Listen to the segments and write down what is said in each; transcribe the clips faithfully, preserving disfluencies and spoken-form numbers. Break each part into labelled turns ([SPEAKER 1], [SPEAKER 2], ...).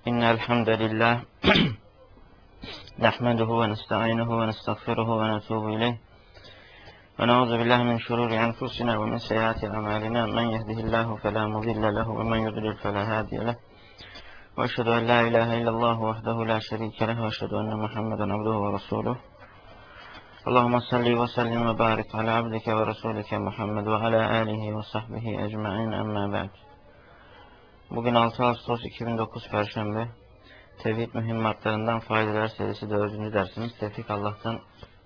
[SPEAKER 1] إن الحمد لله نحمده ونستعينه ونستغفره ونتوب إليه ونعوذ بالله من شرور أنفسنا ومن سيئات أعمالنا من يهده الله فلا مضل له ومن يضلل فلا هادي له وأشهد أن لا إله إلا الله وحده لا شريك له وأشهد أن محمدا عبده ورسوله اللهم صل وسلم وبارك على عبدك ورسولك محمد وعلى آله وصحبه أجمعين أما بعد. Bugün altı Ağustos iki bin dokuz Perşembe. Tevhid mühimmatlarından faydalar serisi dördüncü dersimiz. Tevfik Allah'tan.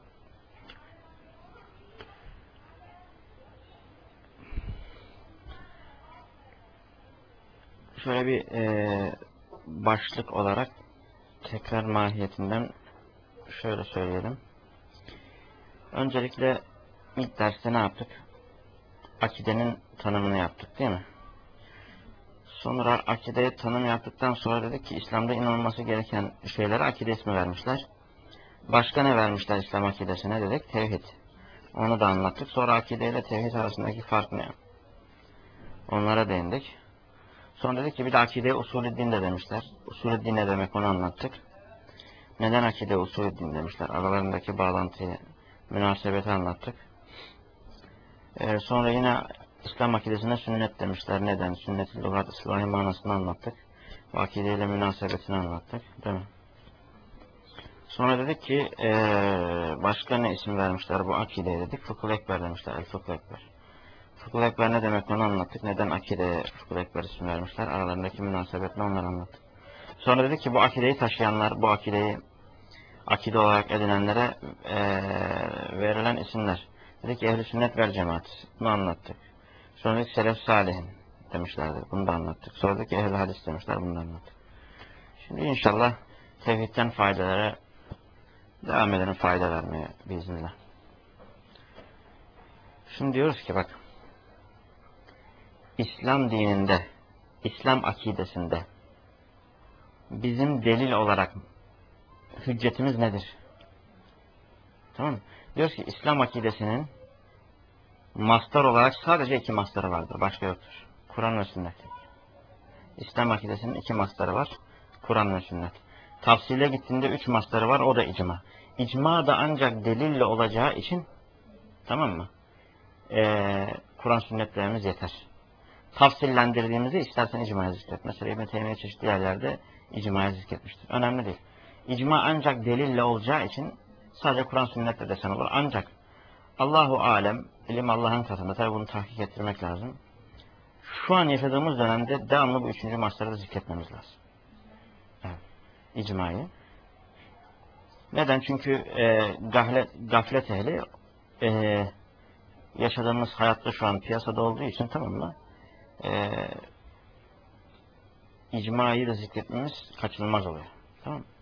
[SPEAKER 1] Şöyle bir e, başlık olarak tekrar mahiyetinden şöyle söyleyelim. Öncelikle ilk derste ne yaptık? Akidenin tanımını yaptık değil mi? Sonra akideye tanım yaptıktan sonra dedik ki İslam'da inanılması gereken şeylere akide ismi vermişler. Başka ne vermişler İslam akidesine dedik? Tevhid. Onu da anlattık. Sonra akide ile tevhid arasındaki fark ne? Onlara değindik. Sonra dedik ki bir de akide usulü din de demişler. Usulü din ne demek onu anlattık. Neden akide usulü din demişler? Aralarındaki bağlantıyı, münasebeti anlattık. Ee, sonra yine İslam akidesine sünnet demişler. Neden? Sünnet-i lügat ıslahi manasını anlattık. Bu akideyle münasebetini anlattık. Değil mi? Sonra dedik ki ee, başka ne isim vermişler bu akideye dedik. Fıkıh ekber demişler. El fıkıh ekber. Fıkıh ekber ne demek onu anlattık. Neden akideye fıkıh ekber isim vermişler? Aralarındaki münasebetle onları anlattık. Sonra dedik ki bu akideyi taşıyanlar, bu akideyi akide olarak edinenlere ee, verilen isimler. Dedik ki ehl-i sünnet vel cemaat. Bunu anlattık. Sonra dedik selef salihin demişlerdi. Bunu da anlattık. Sonra dedik ki ehl-i hadis demişler. Bunu da anlattık. Şimdi inşallah tevhidden faydalara devam edelim, fayda vermeye biiznillah. Şimdi diyoruz ki bak, İslam dininde, İslam akidesinde bizim delil olarak hüccetimiz nedir? Tamam mı? Diyoruz ki İslam akidesinin mastar olarak sadece iki mastarı vardır. Başka yoktur. Kur'an ve sünnet. İslam akidesinin iki mastarı var. Kur'an ve sünnet. Tafsile gittiğinde üç mastarı var. O da icma. İcma da ancak delille olacağı için, tamam mı? Ee, Kur'an sünnetlerimiz yeter. Tafsillendirdiğimizde istersen icmaya zikret. Mesela İbn-i Teymiye çeşitli yerlerde icmaya zikretmiştir. Önemli değil. İcma ancak delille olacağı için sadece Kur'an sünnetle desen olur. Ancak Allahu alem, ilim Allah'ın katında. Tabi bunu tahkik ettirmek lazım. Şu an yaşadığımız dönemde devamlı bu üçüncü mastarı da zikretmemiz lazım. Evet. İcmayı. Neden? Çünkü e, gaflet, gaflet ehli e, yaşadığımız hayatta şu an piyasada olduğu için, tamam mı? E, icmayı da zikretmemiz kaçınılmaz oluyor. Tamam mı?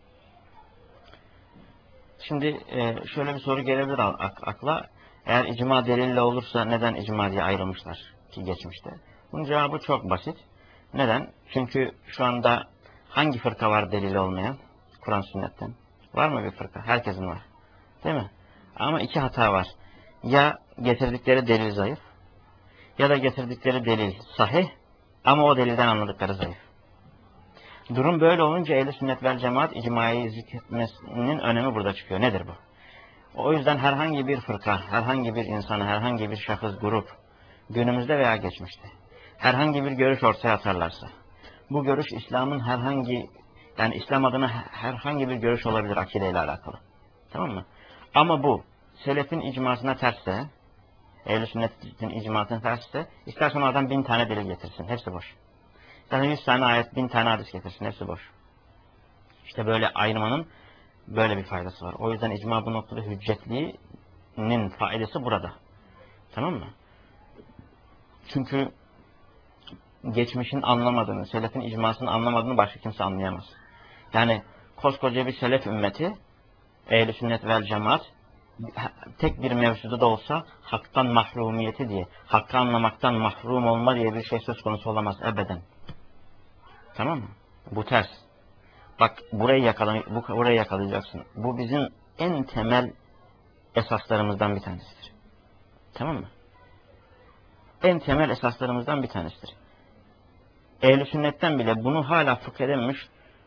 [SPEAKER 1] Şimdi e, şöyle bir soru gelebilir akla. Eğer icma delille olursa neden icma diye ayrılmışlar ki geçmişte? Bunun cevabı çok basit. Neden? Çünkü şu anda hangi fırka var delili olmayan? Kur'an sünnetten. Var mı bir fırka? Herkesin var. Değil mi? Ama iki hata var. Ya getirdikleri delil zayıf, ya da getirdikleri delil sahih ama o delilden anladıkları zayıf. Durum böyle olunca ehl-i sünnet vel cemaat icmayı zikretmesinin önemi burada çıkıyor. Nedir bu? O yüzden herhangi bir fırka, herhangi bir insana, herhangi bir şahıs, grup, günümüzde veya geçmişte herhangi bir görüş ortaya atarlarsa, bu görüş İslam'ın herhangi, yani İslam adına herhangi bir görüş olabilir akideyle alakalı. Tamam mı? Ama bu selefin icmasına tersse, ehl-i sünnetin icmasına tersse, istersen oradan bin tane delil getirsin. Hepsi boş. İstersen yüz tane ayet, bin tane hadis getirsin. Hepsi boş. İşte böyle ayırmanın böyle bir faydası var. O yüzden icma bu noktada hüccetliğinin faydası burada. Tamam mı? Çünkü geçmişin anlamadığını, selefin icmasını anlamadığını başka kimse anlayamaz. Yani koskoca bir selef ümmeti, ehl-i sünnet vel cemaat, tek bir mevzuda da olsa haktan mahrumiyeti diye, hakkı anlamaktan mahrum olma diye bir şey söz konusu olamaz ebeden. Tamam mı? Bu ters. Bak burayı yakala, bu, burayı yakalayacaksın. Bu bizim en temel esaslarımızdan bir tanesidir. Tamam mı? En temel esaslarımızdan bir tanesidir. Ehl-i sünnetten bile bunu hala fıkh edememiş,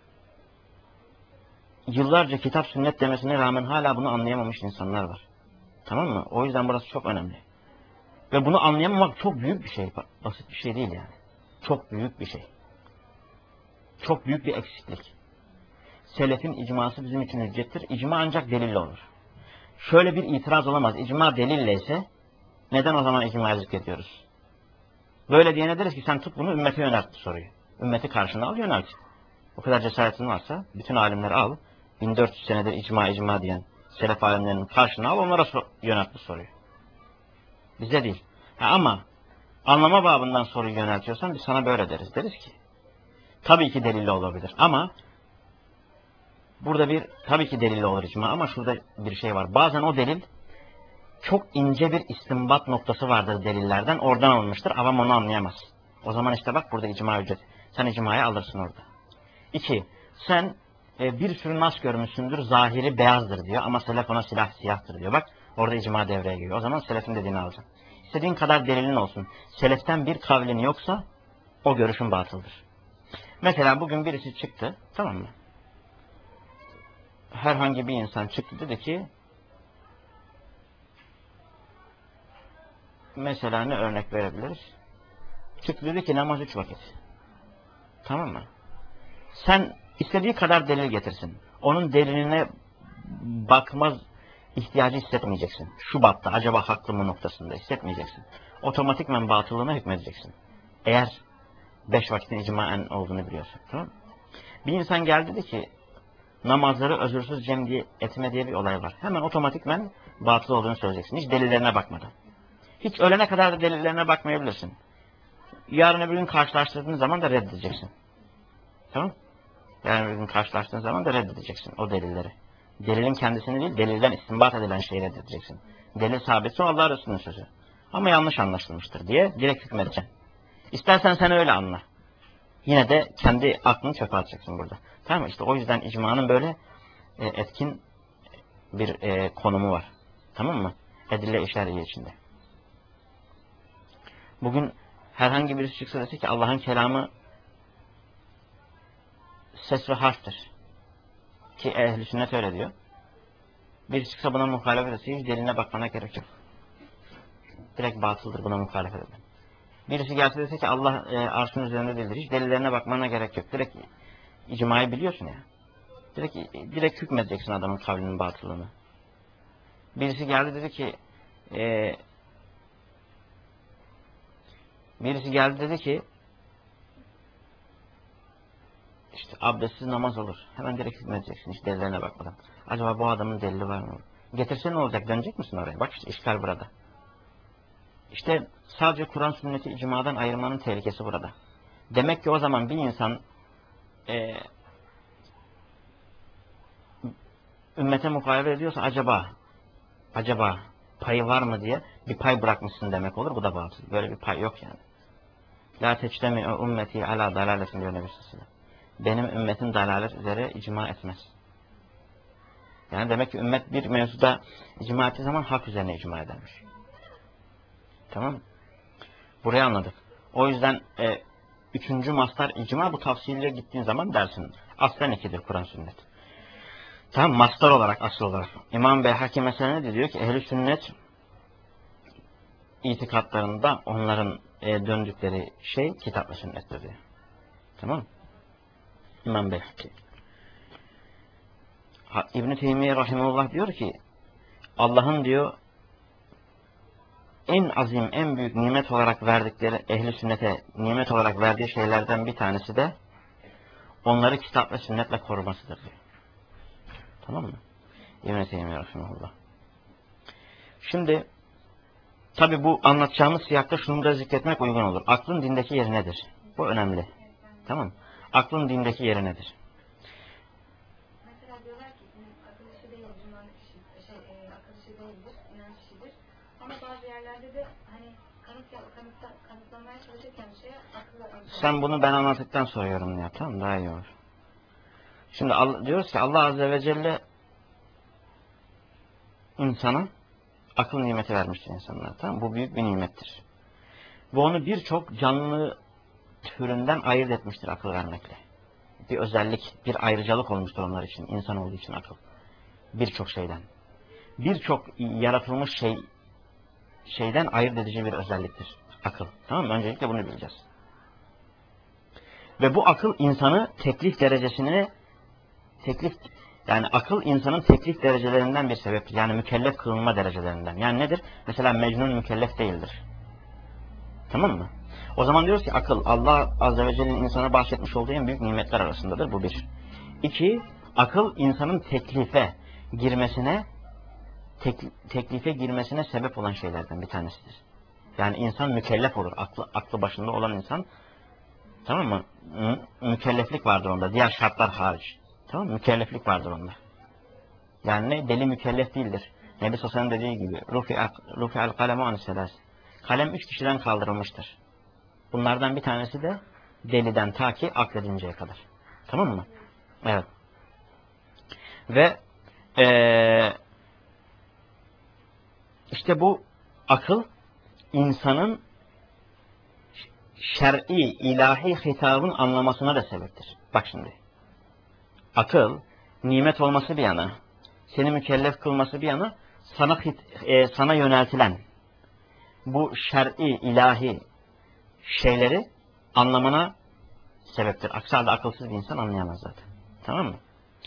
[SPEAKER 1] yıllarca kitap sünnet demesine rağmen hala bunu anlayamamış insanlar var. Tamam mı? O yüzden burası çok önemli. Ve bunu anlayamamak çok büyük bir şey. Basit bir şey değil yani. Çok büyük bir şey. Çok büyük bir eksiklik. Selefin icması bizim için hüccettir. İcma ancak delille olur. Şöyle bir itiraz olamaz. İcma delille ise neden o zaman icma'yı zikrediyoruz? Böyle diyene deriz ki sen tut bunu ümmete yönelt soruyu. Ümmeti karşına al yönelt. O kadar cesaretin varsa bütün alimleri al. bin dört yüz senedir icma icma diyen selef alimlerinin karşına al, onlara sor, yönelt bu soruyu. Bize değil. Ha, ama anlama babından soruyu yöneltiyorsan biz sana böyle deriz. Deriz ki tabii ki delille olabilir ama burada bir tabii ki delille olur icma ama şurada bir şey var. Bazen o delil çok ince bir istinbat noktası vardır delillerden. Oradan alınmıştır. Avam onu anlayamaz. O zaman işte bak burada icma ücret. Sen icmayı alırsın orada. İki, sen e, bir sürü nas görmüşsündür. Zahiri beyazdır diyor ama selef ona silah siyahtır diyor. Bak orada icma devreye giriyor. O zaman selefin dediğini alacaksın. İstediğin kadar delilin olsun. Seleften bir kavlin yoksa o görüşün batıldır. Mesela bugün birisi çıktı. Tamam mı? Herhangi bir insan çıktı dedi ki mesela ne örnek verebiliriz? Çıktı dedi ki namaz üç vakit. Tamam mı? Sen istediği kadar delil getirsin. Onun deliline bakmaz ihtiyacı hissetmeyeceksin. Şubat'ta acaba haklı mı noktasında hissetmeyeceksin. Otomatikmen batılığına hükmedeceksin. Eğer beş vakitin icmaen olduğunu biliyorsun. Tamam mı? Bir insan geldi dedi ki namazları özürsüz cem diye etme diye bir olay var. Hemen otomatikmen batıl olduğunu söyleyeceksin. Hiç delillerine bakmadan. Hiç ölene kadar da delillerine bakmayabilirsin. Yarın öbür gün karşılaştırdığın zaman da reddedeceksin. Tamam? Yarın öbür gün karşılaştığın zaman da reddedeceksin o delilleri. Delilin kendisini değil, delilden istinbat edilen şeyi reddedeceksin. Delil sabitse Allah Resulü'nün sözü. Ama yanlış anlaşılmıştır diye direkt hükmedeceksin. İstersen sen öyle anla. Yine de kendi aklını çöpe atacaksın burada. Tamam mı? İşte o yüzden icmanın böyle e, etkin bir e, konumu var. Tamam mı? Edille işareti içinde. Bugün herhangi birisi çıksa dese ki Allah'ın kelamı ses ve harftir. Ki ehl-i sünnet öyle diyor. Birisi çıksa buna muhalefet etse hiç deliline bakmana gerek yok. Direkt batıldır buna muhalefet eden. Birisi gelse dese ki Allah e, arşın üzerinde değildir. Hiç delillerine bakmana gerek yok. Direkt icmayı biliyorsun ya. Direkt, direkt hükmedeceksin adamın kavlinin batılığını. Birisi geldi dedi ki e, birisi geldi dedi ki işte abdestsiz namaz olur. Hemen direkt hükmedeceksin hiç delillerine bakmadan. Acaba bu adamın delili var mı? Getirse ne olacak? Dönecek misin oraya? Bak işte işgal burada. İşte sadece Kur'an sünneti icmadan ayırmanın tehlikesi burada. Demek ki o zaman bir insan e, ümmete muhalefet ediyorsa acaba acaba payı var mı diye bir pay bırakmışsın demek olur. Bu da batıl. Böyle bir pay yok yani. La teçtemi ümmeti ala dalaletin diyor Nebi Sallallahu aleyhi ve sellem. Benim ümmetim dalalet üzere icma etmez. Yani demek ki ümmet bir mevzuda icma ettiği zaman hak üzerine icma edermiş. Tamam mı? Burayı anladık. O yüzden e, üçüncü mastar icma bu tavsiyeyle gittiğin zaman dersin. Aslen ikidir Kur'an sünnet. Tamam mastar olarak asıl olarak. İmam Beyhaki mesela ne diyor ki ehl-i sünnet itikatlarında onların e, döndükleri şey kitap ve sünnettir diyor. Tamam mı? İmam Beyhaki. İbn-i Teymiye Rahimullah diyor ki Allah'ın diyor en azim, en büyük nimet olarak verdikleri ehli sünnete nimet olarak verdiği şeylerden bir tanesi de onları kitap ve sünnetle korumasıdır diyor. Tamam mı? İbn-i Teymiye Rahimullah. Şimdi tabi bu anlatacağımız siyakta şunu da zikretmek uygun olur. Aklın dindeki yeri nedir? Bu önemli. Tamam mı? Aklın dindeki yeri nedir? Sen bunu ben anlattıktan sonra yorumunu yap. Tamam daha iyi olur. Şimdi diyoruz ki Allah Azze ve Celle insana akıl nimeti vermiştir insanlara. Tamam, bu büyük bir nimettir. Bu onu birçok canlı türünden ayırt etmiştir akıl vermekle. Bir özellik, bir ayrıcalık olmuştur onlar için, insan olduğu için akıl. Birçok şeyden. Birçok yaratılmış şey şeyden ayırt edici bir özelliktir akıl. Tamam mı? Öncelikle bunu bileceğiz. Ve bu akıl insanı teklif derecesine teklif yani akıl insanın teklif derecelerinden bir sebeptir. Yani mükellef kılınma derecelerinden. Yani nedir? Mesela Mecnun mükellef değildir. Tamam mı? O zaman diyoruz ki akıl Allah Azze ve Celle'nin insana bahşetmiş olduğu en büyük nimetler arasındadır. Bu bir. İki, akıl insanın teklife girmesine tek, teklife girmesine sebep olan şeylerden bir tanesidir. Yani insan mükellef olur. Aklı, aklı başında olan insan, tamam mı? Mü, mükelleflik vardır onda. Diğer şartlar hariç. Tamam mı? Mükelleflik vardır onda. Yani ne? Deli mükellef değildir. Nebi Sosa'nın dediği gibi Rufi'al kalemu aniselas. Kalem üç kişiden kaldırılmıştır. Bunlardan bir tanesi de deliden ta ki akledinceye kadar. Tamam mı? Evet. Ve ee, işte bu akıl insanın şer'i, ilahi hitabın anlamasına da sebeptir. Bak şimdi. Akıl, nimet olması bir yana, seni mükellef kılması bir yana, sana, e, sana yöneltilen bu şer'i, ilahi şeyleri anlamana sebeptir. Aksi halde akılsız bir insan anlayamaz zaten. Tamam mı?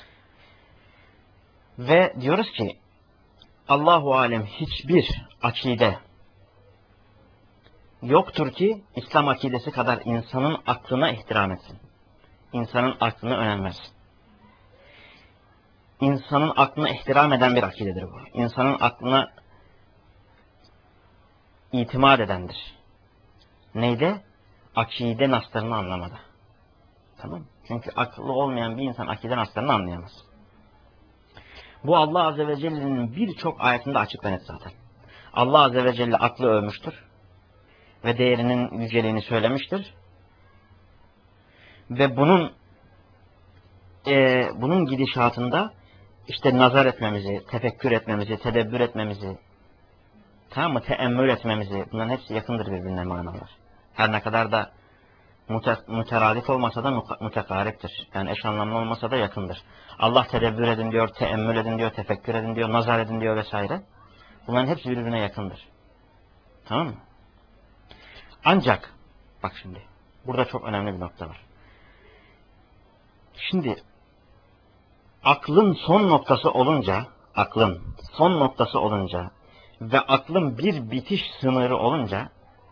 [SPEAKER 1] Ve diyoruz ki Allahu alem hiçbir akide yoktur ki İslam akidesi kadar insanın aklına ihtiram etsin. İnsanın aklına önem versin. İnsanın aklına ihtiram eden bir akidedir bu. İnsanın aklına itimat edendir. Neyde? Akide naslarını anlamada. Tamam mı? Çünkü akıllı olmayan bir insan akide naslarını anlayamaz. Bu Allah Azze ve Celle'nin birçok ayetinde açık ve net zaten. Allah Azze ve Celle aklı övmüştür. Ve değerinin yüceliğini söylemiştir. Ve bunun e, bunun gidişatında işte nazar etmemizi, tefekkür etmemizi, tedebbür etmemizi, tamam mı? Teemmül etmemizi, bunların hepsi yakındır birbirine manalar. Her ne kadar da müteradif olmasa da mütekariptir. Yani eş anlamlı olmasa da yakındır. Allah tedebbür edin diyor, teemmül edin diyor, tefekkür edin diyor, nazar edin diyor vesaire. Bunların hepsi birbirine yakındır. Tamam mı? Ancak, bak şimdi, burada çok önemli bir nokta var. Şimdi, aklın son noktası olunca, aklın son noktası olunca ve aklın bir bitiş sınırı olunca,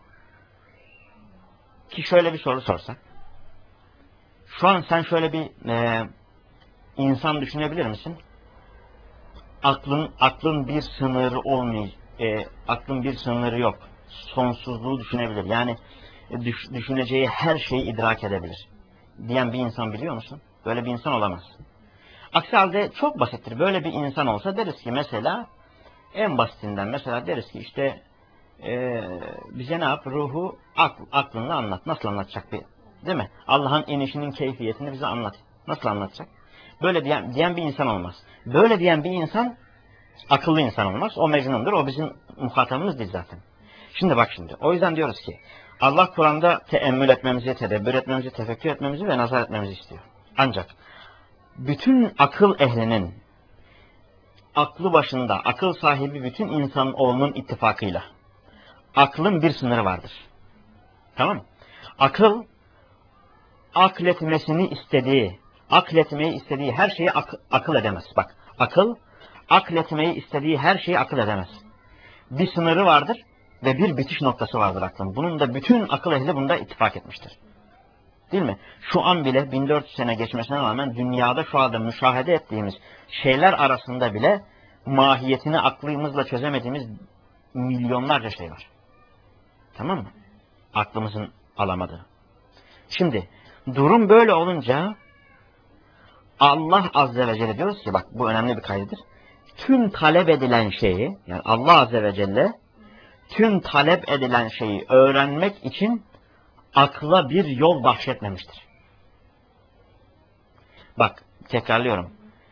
[SPEAKER 1] ki şöyle bir soru sorsak, şu an sen şöyle bir e, insan düşünebilir misin? Aklın aklın bir sınırı olmuyor, e, aklın bir sınırı yok. Sonsuzluğu düşünebilir. Yani e, düş, düşüneceği her şeyi idrak edebilir. Diyen bir insan biliyor musun? Böyle bir insan olamaz. Aksi halde çok basittir. Böyle bir insan olsa deriz ki mesela en basitinden mesela deriz ki işte e, bize ne yap? Ruhu akl, aklınla anlat. Nasıl anlatacak bir? Değil mi? Allah'ın inişinin keyfiyetini bize anlat. Nasıl anlatacak? Böyle diyen, diyen bir insan olmaz. Böyle diyen bir insan akıllı insan olmaz. O mecnundur. O bizim muhatabımız değil zaten. Şimdi bak şimdi. O yüzden diyoruz ki Allah Kur'an'da teemmül etmemizi, tedebbür etmemizi, tefekkür etmemizi ve nazar etmemizi istiyor. Ancak bütün akıl ehlinin aklı başında, akıl sahibi bütün insan oğlunun ittifakıyla aklın bir sınırı vardır. Tamam mı? Akıl akletmesini istediği, akletmeyi istediği her şeyi ak akıl edemez. Bak, akıl akletmeyi istediği her şeyi akıl edemez. Bir sınırı vardır ve bir bitiş noktası vardır aklın. Bunun da bütün akıl ehli bunda ittifak etmiştir. Değil mi? Şu an bile bin dört yüz sene geçmesine rağmen dünyada şu anda müşahede ettiğimiz şeyler arasında bile mahiyetini aklımızla çözemediğimiz milyonlarca şey var. Tamam mı? Aklımızın alamadığı. Şimdi durum böyle olunca Allah Azze ve Celle diyoruz ki bak bu önemli bir kaydıdır. Tüm talep edilen şeyi yani Allah Azze ve Celle tüm talep edilen şeyi öğrenmek için akla bir yol bahşetmemiştir. Bak tekrarlıyorum.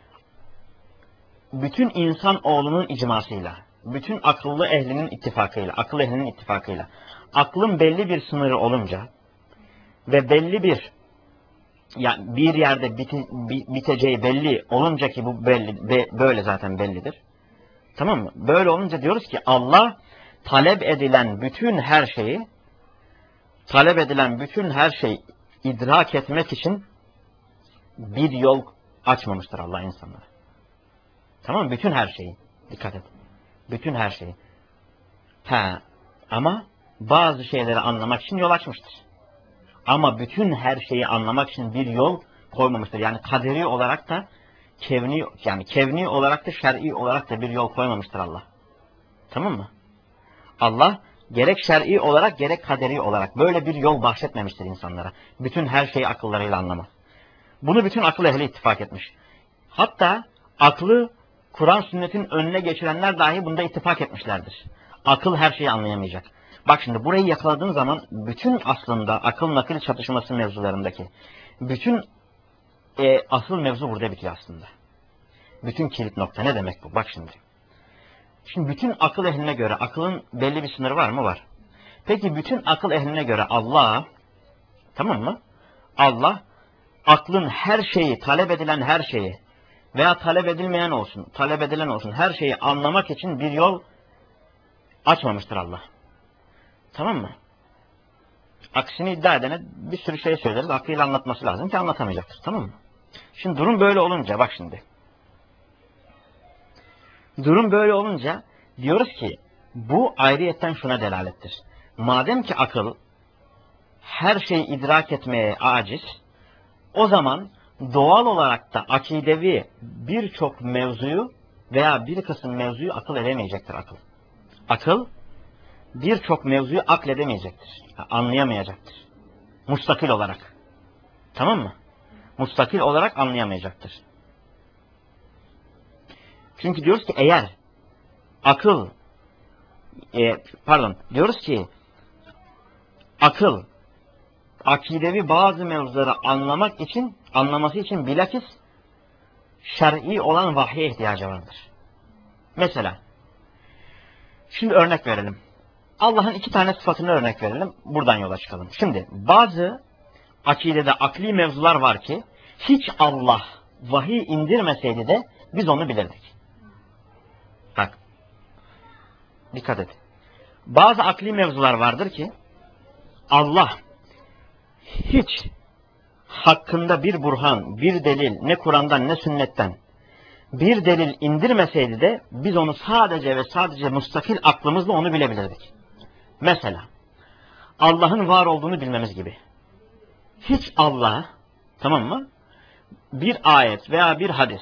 [SPEAKER 1] Bütün insan oğlunun icmasıyla, bütün akıllı ehlinin ittifakıyla, akıl ehlinin ittifakıyla, aklın belli bir sınırı olunca ve belli bir yani bir yerde biti, biteceği belli olunca ki bu belli be, böyle zaten bellidir. Tamam mı? Böyle olunca diyoruz ki Allah talep edilen bütün her şeyi talep edilen bütün her şeyi idrak etmek için bir yol açmamıştır Allah insanlara. Tamam mı? Bütün her şeyi. Dikkat et. Bütün her şeyi. Ha, ama bazı şeyleri anlamak için yol açmıştır. Ama bütün her şeyi anlamak için bir yol koymamıştır. Yani kaderi olarak da kevni yani kevni olarak da şer'i olarak da bir yol koymamıştır Allah. Tamam mı? Allah gerek şer'i olarak gerek kaderi olarak böyle bir yol bahşetmemiştir insanlara. Bütün her şeyi akıllarıyla anlamak. Bunu bütün akıl ehli ittifak etmiş. Hatta aklı Kur'an sünnetin önüne geçirenler dahi bunda ittifak etmişlerdir. Akıl her şeyi anlayamayacak. Bak şimdi burayı yakaladığın zaman bütün aslında akıl nakil çatışması mevzularındaki bütün e, asıl mevzu burada bitiyor aslında. Bütün kilit nokta ne demek bu? Bak şimdi. Şimdi bütün akıl ehline göre akılın belli bir sınırı var mı? Var. Peki bütün akıl ehline göre Allah, tamam mı? Allah aklın her şeyi, talep edilen her şeyi veya talep edilmeyen olsun, talep edilen olsun her şeyi anlamak için bir yol açmamıştır Allah. Tamam mı? Aksini iddia edene bir sürü şey söyleriz. Aklıyla anlatması lazım ki anlatamayacaktır. Tamam mı? Şimdi durum böyle olunca bak şimdi. Durum böyle olunca diyoruz ki bu ayrıyetten şuna delalettir. Madem ki akıl her şeyi idrak etmeye aciz, o zaman doğal olarak da akidevi birçok mevzuyu veya bir kısım mevzuyu akıl edemeyecektir akıl. Akıl birçok mevzuyu akledemeyecektir. Anlayamayacaktır. Mustakil olarak. Tamam mı? Mustakil olarak anlayamayacaktır. Çünkü diyoruz ki eğer akıl e, pardon diyoruz ki akıl akidevi bazı mevzuları anlamak için anlaması için bilakis şer'i olan vahye ihtiyacı vardır. Mesela şimdi örnek verelim. Allah'ın iki tane sıfatını örnek verelim. Buradan yola çıkalım. Şimdi bazı akidede akli mevzular var ki hiç Allah vahiy indirmeseydi de biz onu bilirdik. Bak. Dikkat et. Bazı akli mevzular vardır ki Allah hiç hakkında bir burhan, bir delil ne Kur'an'dan ne sünnetten bir delil indirmeseydi de biz onu sadece ve sadece mustakil aklımızla onu bilebilirdik. Mesela Allah'ın var olduğunu bilmemiz gibi. Hiç Allah, tamam mı? Bir ayet veya bir hadis,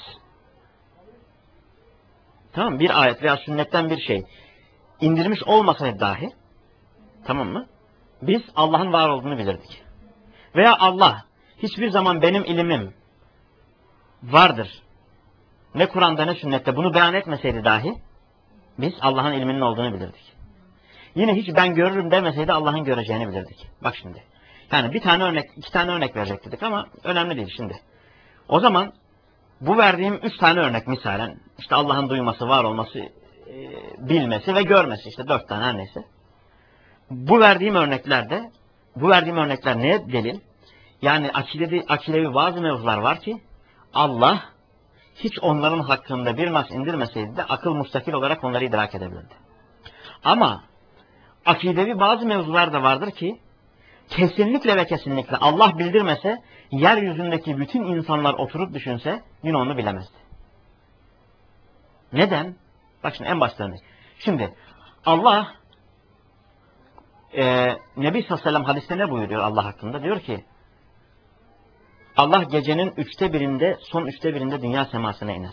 [SPEAKER 1] tamam mı? Bir ayet veya sünnetten bir şey indirmiş olmasaydı dahi, tamam mı? Biz Allah'ın var olduğunu bilirdik. Veya Allah hiçbir zaman benim ilimim vardır. Ne Kur'an'da ne sünnette bunu beyan etmeseydi dahi biz Allah'ın ilminin olduğunu bilirdik. Yine hiç ben görürüm demeseydi Allah'ın göreceğini bilirdik. Bak şimdi. Yani bir tane örnek, iki tane örnek verecek dedik ama önemli değil şimdi. O zaman bu verdiğim üç tane örnek misalen işte Allah'ın duyması, var olması, e, bilmesi ve görmesi işte dört tane her neyse. Bu verdiğim örneklerde bu verdiğim örnekler neye delil? Yani akidevi, akidevi bazı mevzular var ki Allah hiç onların hakkında bir nas indirmeseydi de akıl mustakil olarak onları idrak edebilirdi. Ama akidevi bazı mevzular da vardır ki kesinlikle ve kesinlikle Allah bildirmese yeryüzündeki bütün insanlar oturup düşünse yine onu bilemezdi. Neden? Bak şimdi en başta örnek. Şimdi Allah e, Nebi sallallahu aleyhi ve sellem hadiste ne buyuruyor Allah hakkında? Diyor ki Allah gecenin üçte birinde, son üçte birinde dünya semasına iner.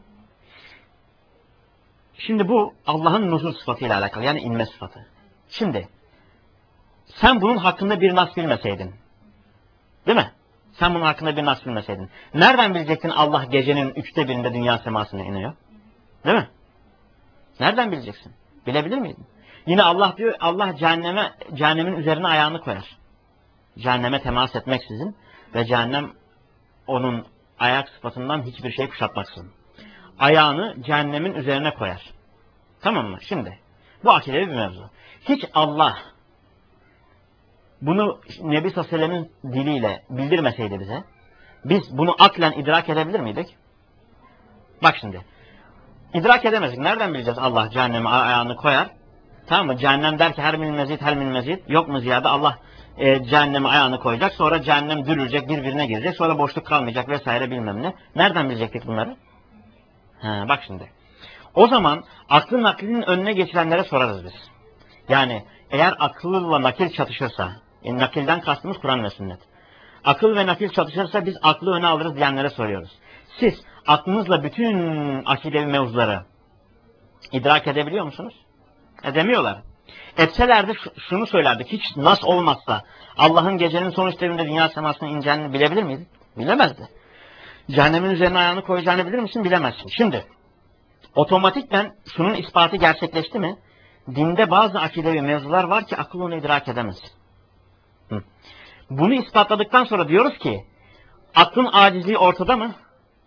[SPEAKER 1] Şimdi bu Allah'ın nuzul sıfatıyla alakalı, yani inme sıfatı. Şimdi sen bunun hakkında bir nas bilmeseydin, değil mi? Sen bunun hakkında bir nas bilmeseydin, nereden bilecektin Allah gecenin üçte birinde dünya semasına iniyor? Değil mi? Nereden bileceksin? Bilebilir miydin? Yine Allah diyor, Allah cehenneme, cehennemin üzerine ayağını koyar. Cehenneme temas etmeksizin ve cehennem onun ayak sıfatından hiçbir şey kuşatmaksızın. Ayağını cehennemin üzerine koyar. Tamam mı? Şimdi bu akidevi bir mevzu. Hiç Allah bunu Nebi sallallahu aleyhi ve sellem'in diliyle bildirmeseydi bize, biz bunu aklen idrak edebilir miydik? Bak şimdi, idrak edemezdik. Nereden bileceğiz Allah cehenneme ayağını koyar? Tamam mı? Cehennem der ki her min mezid, her min mezid. Yok mu ziyade? Allah e, cehenneme ayağını koyacak. Sonra cehennem dürülecek, birbirine girecek. Sonra boşluk kalmayacak vesaire bilmem ne. Nereden bilecektik bunları? Ha, bak şimdi. O zaman aklın naklinin önüne geçilenlere sorarız biz. Yani eğer akılla nakil çatışırsa, e, nakilden kastımız Kur'an ve sünnet. Akıl ve nakil çatışırsa biz aklı öne alırız diyenlere soruyoruz. Siz aklınızla bütün akidevi mevzuları idrak edebiliyor musunuz? Edemiyorlar. Etselerdi şunu söylerdik. Hiç nas olmazsa Allah'ın gecenin son işlerinde dünya semasına ineceğini bilebilir miydi? Bilemezdi. Cehennemin üzerine ayağını koyacağını bilir misin? Bilemezsin. Şimdi otomatikten şunun ispatı gerçekleşti mi? Dinde bazı akidevi mevzular var ki akıl onu idrak edemez. Hı. Bunu ispatladıktan sonra diyoruz ki aklın acizliği ortada mı?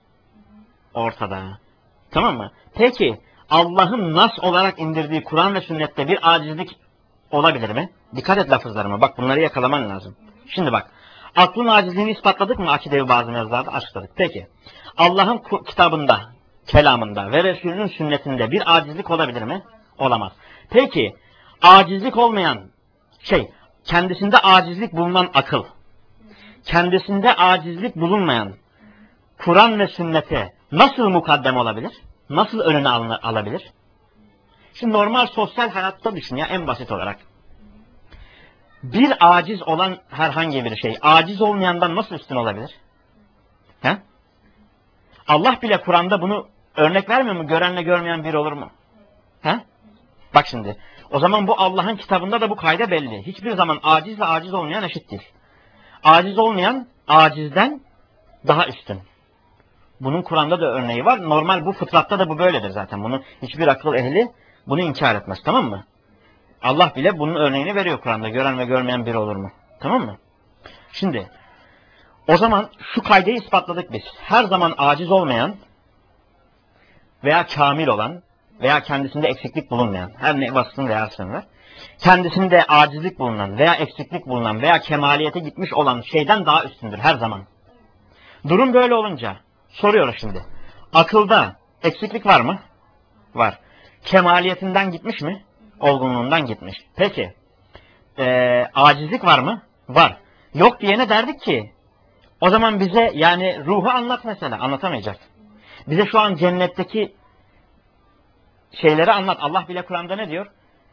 [SPEAKER 1] Ortada. Tamam mı? Peki Allah'ın nas olarak indirdiği Kur'an ve sünnette bir acizlik olabilir mi? Dikkat et lafızlarıma. Bak bunları yakalaman lazım. Şimdi bak. Aklın acizliğini ispatladık mı? Akidevi bazı mevzularda açıkladık. Peki. Allah'ın kitabında, kelamında ve Resulünün sünnetinde bir acizlik olabilir mi? Olamaz. Peki. Acizlik olmayan şey, kendisinde acizlik bulunan akıl, kendisinde acizlik bulunmayan Kur'an ve sünnete nasıl mukaddem olabilir? Nasıl önüne alabilir? Şimdi normal sosyal hayatta düşün ya en basit olarak. Bir aciz olan herhangi bir şey, aciz olmayandan nasıl üstün olabilir? He? Allah bile Kur'an'da bunu örnek vermiyor mu? Görenle görmeyen bir olur mu? He? Bak şimdi. O zaman bu Allah'ın kitabında da bu kayda belli. Hiçbir zaman acizle aciz olmayan eşit değil. Aciz olmayan acizden daha üstün. Bunun Kur'an'da da örneği var. Normal bu fıtratta da bu böyledir zaten. Bunu hiçbir akıl ehli bunu inkar etmez. Tamam mı? Allah bile bunun örneğini veriyor Kur'an'da. Gören ve görmeyen biri olur mu? Tamam mı? Şimdi o zaman şu kaydeyi ispatladık biz. Her zaman aciz olmayan veya kamil olan veya kendisinde eksiklik bulunmayan, her ne vasfın veya sınırı, kendisinde acizlik bulunan veya eksiklik bulunan veya kemaliyete gitmiş olan şeyden daha üstündür her zaman. Durum böyle olunca soruyoruz şimdi. Akılda eksiklik var mı? Var. Kemaliyetinden gitmiş mi? Olgunluğundan gitmiş. Peki. Ee, acizlik var mı? Var. Yok diyene derdik ki o zaman bize yani ruhu anlat mesela. Anlatamayacak. Bize şu an cennetteki şeyleri anlat. Allah bile Kur'an'da ne diyor?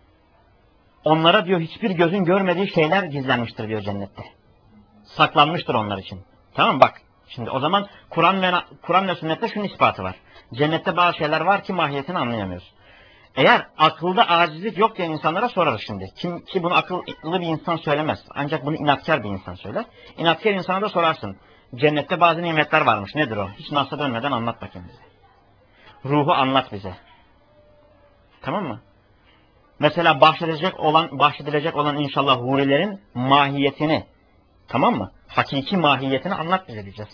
[SPEAKER 1] Onlara diyor hiçbir gözün görmediği şeyler gizlenmiştir diyor cennette. Saklanmıştır onlar için. Tamam mı? Bak. Şimdi o zaman Kur'an ve Kur'an ve sünnette şunun ispatı var. Cennette bazı şeyler var ki mahiyetini anlayamıyoruz. Eğer akılda acizlik yok diyen insanlara sorarız şimdi. Kim ki bunu akıllı bir insan söylemez. Ancak bunu inatkar bir insan söyler. İnatkar insana da sorarsın. Cennette bazı nimetler varmış. Nedir o? Hiç nasıl dönmeden anlat bakayım bize. Ruhu anlat bize. Tamam mı? Mesela bahşedilecek olan bahşedilecek olan inşallah hurilerin mahiyetini, tamam mı? Hakiki mahiyetini anlat bize diyeceğiz.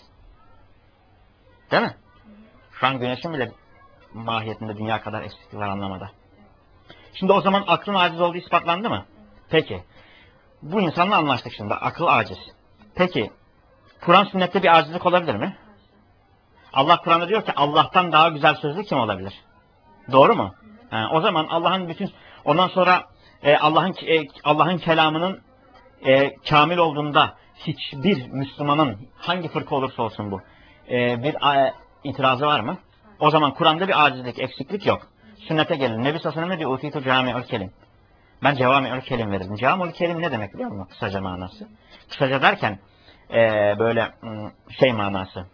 [SPEAKER 1] Değil mi? Şu an güneşin bile mahiyetinde dünya kadar eksiklik var anlamada. Şimdi o zaman aklın aciz olduğu ispatlandı mı? Peki. Bu insanla anlaştık şimdi. Akıl aciz. Peki. Kur'an sünnette bir acizlik olabilir mi? Allah Kur'an'da diyor ki Allah'tan daha güzel sözlü kim olabilir? Doğru mu? Ha, o zaman Allah'ın bütün ondan sonra e, Allah'ın e, Allah'ın kelamının e, kamil olduğunda hiçbir Müslümanın hangi fırka olursa olsun bu e, bir e, itirazı var mı? O zaman Kur'an'da bir acizlik, eksiklik yok. Sünnete gelin. Nebi sallallahu aleyhi ve sellem ne diyor? Utitu cami'ül kelim. Ben cevami'ül kelim verirdim. Cami'ül kelim ne demek biliyor musun? Kısaca manası. Kısaca derken e, böyle şey manası,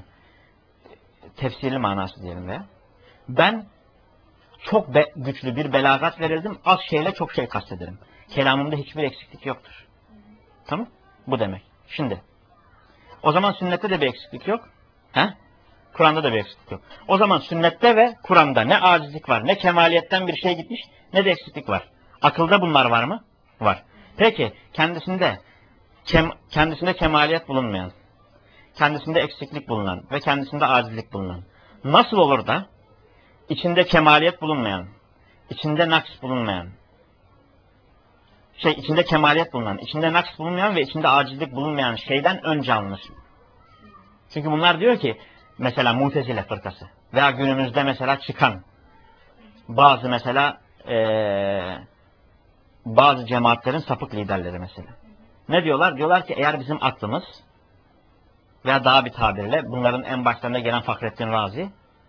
[SPEAKER 1] tefsirli manası diyelim veya. Ben çok be, güçlü bir belagat verirdim. Az şeyle çok şey kastederim. Kelamımda hiçbir eksiklik yoktur. Tamam? Bu demek. Şimdi. O zaman sünnette de bir eksiklik yok. He? Kur'an'da da bir eksiklik yok. O zaman sünnette ve Kur'an'da ne acizlik var, ne kemaliyetten bir şey gitmiş, ne de eksiklik var. Akılda bunlar var mı? Var. Peki kendisinde kem, kendisinde kemaliyet bulunmayan, kendisinde eksiklik bulunan ve kendisinde acizlik bulunan nasıl olur da içinde kemaliyet bulunmayan, içinde naks bulunmayan, şey içinde kemaliyet bulunan, içinde naks bulunmayan ve içinde acizlik bulunmayan şeyden önce alınır. Çünkü bunlar diyor ki mesela Mutezile fırkası veya günümüzde mesela çıkan bazı mesela ee, bazı cemaatlerin sapık liderleri mesela. Ne diyorlar? Diyorlar ki eğer bizim aklımız veya daha bir tabirle bunların en başlarında gelen Fahrettin Razi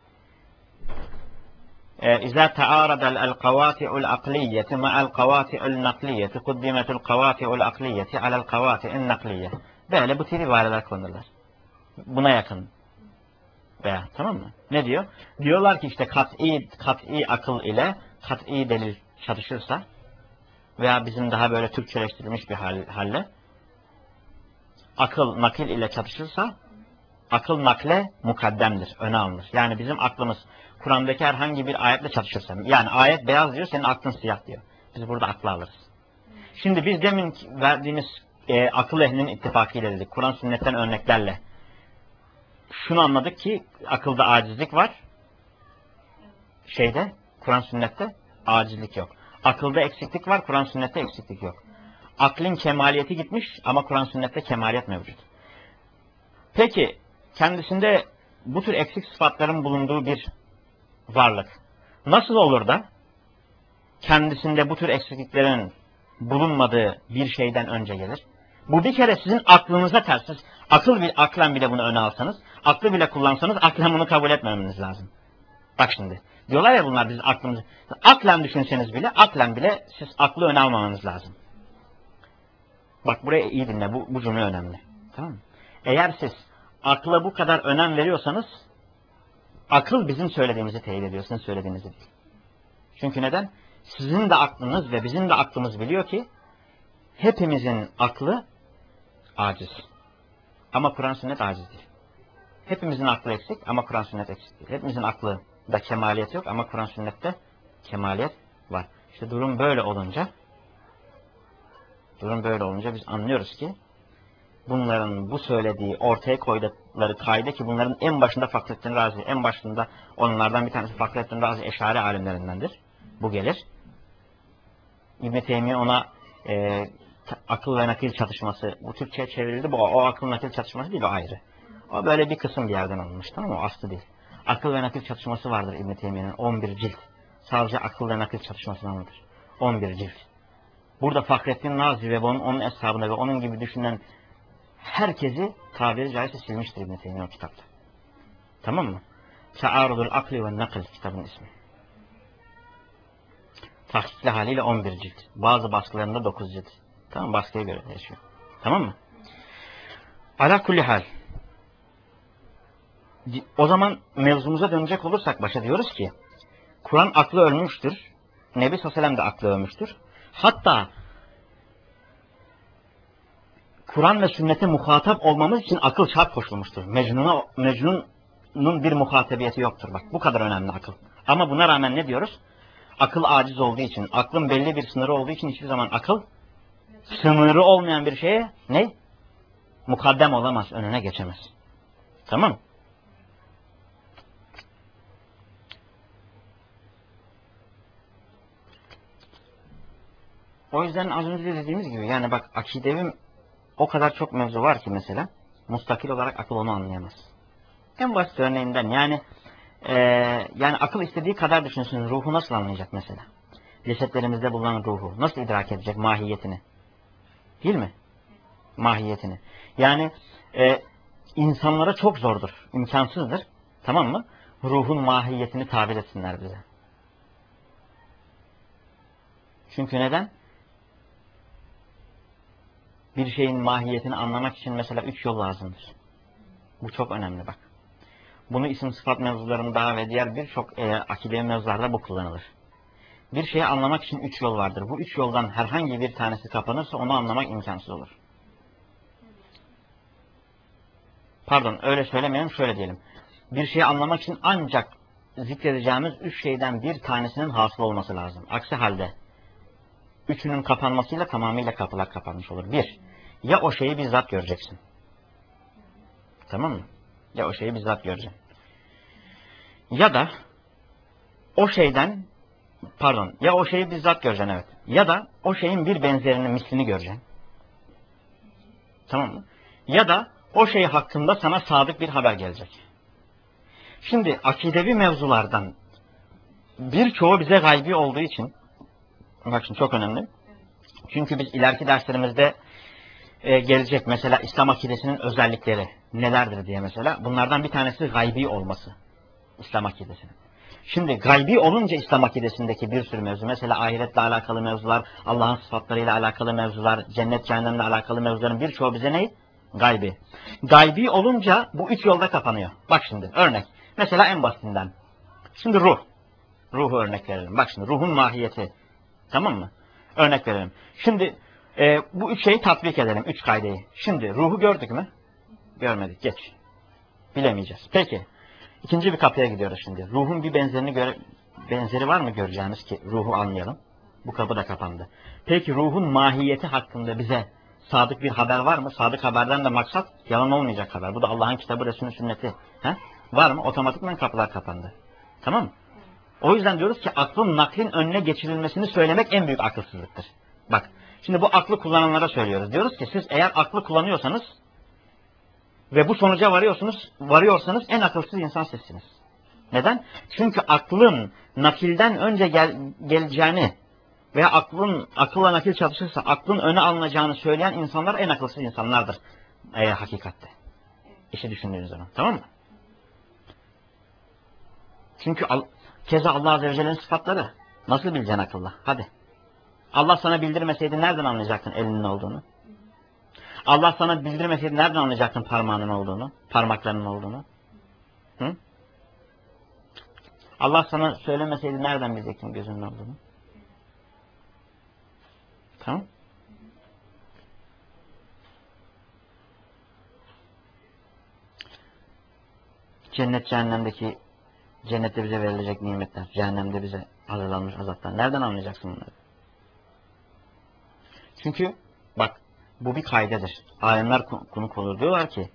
[SPEAKER 1] İzâ teâradel el-kavâti'ul akliyeti ma'al kavâti'ul nakliyeti kuddimetul kavâti'ul akliyeti alel kavâti'in nakliye. Böyle bu tür ibareler kullanırlar. Buna yakın. Veya tamam mı? Ne diyor? Diyorlar ki işte kat'i kat'i akıl ile kat'i delil çatışırsa veya bizim daha böyle Türkçeleştirilmiş bir hal, halle akıl nakil ile çatışırsa akıl nakle mukaddemdir, öne alınır. Yani bizim aklımız Kur'an'daki herhangi bir ayetle çatışırsa, yani ayet beyaz diyor, senin aklın siyah diyor. Biz burada aklı alırız. Şimdi biz demin verdiğimiz e, akıl ehlinin ittifakıyla dedik, Kur'an sünnetten örneklerle. Şunu anladık ki akılda acizlik var. Şeyde, Kur'an sünnette acizlik yok. Akılda eksiklik var, Kur'an sünnette eksiklik yok. Aklın kemaliyeti gitmiş ama Kur'an sünnette kemaliyet mevcut. Peki kendisinde bu tür eksik sıfatların bulunduğu bir varlık nasıl olur da kendisinde bu tür eksikliklerin bulunmadığı bir şeyden önce gelir? Bu bir kere sizin aklınıza ters. Siz akıl bir, aklen bile bunu öne alsanız, aklı bile kullansanız aklen bunu kabul etmemeniz lazım. Bak şimdi. Diyorlar ya bunlar biz aklımızı. Aklen düşünseniz bile, aklen bile siz aklı öne almamanız lazım. Bak buraya iyi dinle. Bu, bu cümle önemli. Tamam mı? Eğer siz akla bu kadar önem veriyorsanız akıl bizim söylediğimizi teyit ediyor. Sizin söylediğinizi değil. Çünkü neden? Sizin de aklınız ve bizim de aklımız biliyor ki hepimizin aklı aciz. Ama Kur'an sünnet aciz değil. Hepimizin aklı eksik ama Kur'an sünnet eksik değil. Hepimizin aklı da kemaliyet yok ama Kur'an sünnette kemaliyet var. İşte durum böyle olunca durum böyle olunca biz anlıyoruz ki bunların bu söylediği ortaya koydukları kaide ki bunların en başında Fahrettin Razi, en başında onlardan bir tanesi Fahrettin Razi Eşari alimlerindendir. Bu gelir. İbn-i Teymiye ona e, akıl ve nakil çatışması, bu Türkçe'ye çevrildi. Bu o akıl nakil çatışması değil, o ayrı. O böyle bir kısım bir yerden alınmış, tamam mı? O aslı değil. Akıl ve nakil çatışması vardır İbn-i Teymiye'nin on bir cilt. Sadece akıl ve nakil çatışmasını anlatır. on bir cilt. Burada Fahrettin Razi ve onun, onun eshabına ve onun gibi düşünen herkesi tabiri caizse silmiştir İbn-i Teymiye o kitapta. Tamam mı? Te'arudul akli ve nakil kitabın ismi. Tahkikli haliyle on bir cilt. Bazı baskılarında dokuz cilt. Tamam, baskıya göre değişiyor. Tamam mı? Ala kulli hal. O zaman mevzumuza dönecek olursak başa diyoruz ki Kur'an aklı ölmüştür. Nebi sallallahu aleyhi ve sellem de aklı ölmüştür. Hatta Kur'an ve sünnete muhatap olmamız için akıl şart koşulmuştur. Mecnun'a, Mecnun'un bir muhatabiyeti yoktur. Bak bu kadar önemli akıl. Ama buna rağmen ne diyoruz? Akıl aciz olduğu için, aklın belli bir sınırı olduğu için hiçbir zaman akıl sınırı olmayan bir şeye ne? Mukaddem olamaz, önüne geçemez. Tamam. O yüzden az önce dediğimiz gibi yani bak akidevi o kadar çok mevzu var ki mesela mustakil olarak akıl onu anlayamaz. En basit örneğinden yani e, yani akıl istediği kadar düşünsün, ruhu nasıl anlayacak mesela? Cesetlerimizde bulunan ruhu nasıl idrak edecek mahiyetini? Değil mi? Mahiyetini. Yani e, insanlara çok zordur, imkansızdır. Tamam mı? Ruhun mahiyetini tabir etsinler bize. Çünkü neden? Bir şeyin mahiyetini anlamak için mesela üç yol lazımdır. Bu çok önemli bak. Bunu isim sıfat mevzularında ve diğer birçok e, akidevi mevzularda bu kullanılır. Bir şeyi anlamak için üç yol vardır. Bu üç yoldan herhangi bir tanesi kapanırsa onu anlamak imkansız olur. Pardon öyle söylemeyelim, şöyle diyelim. Bir şeyi anlamak için ancak zikredeceğimiz üç şeyden bir tanesinin hasıl olması lazım. Aksi halde üçünün kapanmasıyla tamamıyla kapılar kapanmış olur. Bir, ya o şeyi bizzat göreceksin. Tamam mı? Ya o şeyi bizzat göreceksin. Ya da o şeyden pardon, ya o şeyi bizzat göreceksin, evet. Ya da o şeyin bir benzerini, mislini göreceksin. Tamam mı? Ya da o şey hakkında sana sadık bir haber gelecek. Şimdi akidevi mevzulardan birçoğu bize gaybi olduğu için, bak şimdi çok önemli. Çünkü biz ileriki derslerimizde e, gelecek mesela İslam akidesinin özellikleri nelerdir diye mesela. Bunlardan bir tanesi gaybi olması İslam akidesinin. Şimdi gaybi olunca İslam akidesindeki bir sürü mevzu, mesela ahiretle alakalı mevzular, Allah'ın sıfatlarıyla alakalı mevzular, cennet cehennemle alakalı mevzuların birçoğu bize ne? Gaybi. Gaybi olunca bu üç yolda kapanıyor. Bak şimdi örnek. Mesela en basitinden. Şimdi ruh. Ruhu örnek verelim. Bak şimdi ruhun mahiyeti. Tamam mı? Örnek verelim. Şimdi e, bu üç şeyi tatbik edelim. Üç kaydeyi. Şimdi ruhu gördük mü? Görmedik. Geç. Bilemeyeceğiz. Peki. İkinci bir kapıya gidiyoruz şimdi. Ruhun bir benzerini göre, benzeri var mı göreceğimiz ki ruhu anlayalım. Bu kapı da kapandı. Peki ruhun mahiyeti hakkında bize sadık bir haber var mı? Sadık haberden de maksat yalan olmayacak haber. Bu da Allah'ın kitabı, Resulünün sünneti. He? Var mı? Otomatikman kapılar kapandı. Tamam mı? O yüzden diyoruz ki aklın naklin önüne geçirilmesini söylemek en büyük akılsızlıktır. Bak şimdi bu aklı kullananlara söylüyoruz. Diyoruz ki siz eğer aklı kullanıyorsanız ve bu sonuca varıyorsunuz, varıyorsanız en akılsız insan sizsiniz. Neden? Çünkü aklın nakilden önce gel, geleceğini veya aklın akılla nakil çalışırsa aklın öne alınacağını söyleyen insanlar en akılsız insanlardır e, hakikatte. İşi düşündüğünüz zaman. Tamam mı? Çünkü al, keza Allah Azze ve Celle'nin sıfatları. Nasıl bileceksin akılla? Hadi. Allah sana bildirmeseydi nereden anlayacaktın elinin olduğunu? Allah sana bildirmeseydi nereden anlayacaktın parmağının olduğunu? Parmaklarının olduğunu? Hı? Allah sana söylemeseydi nereden bilecektin gözünün olduğunu? Tamam. Cennet cehennemdeki, cennette bize verilecek nimetler, cehennemde bize hazırlanmış azaplar. Nereden anlayacaksın bunları? Çünkü bak bu bir kaydedir. Alimler konuk olur. Diyorlar ki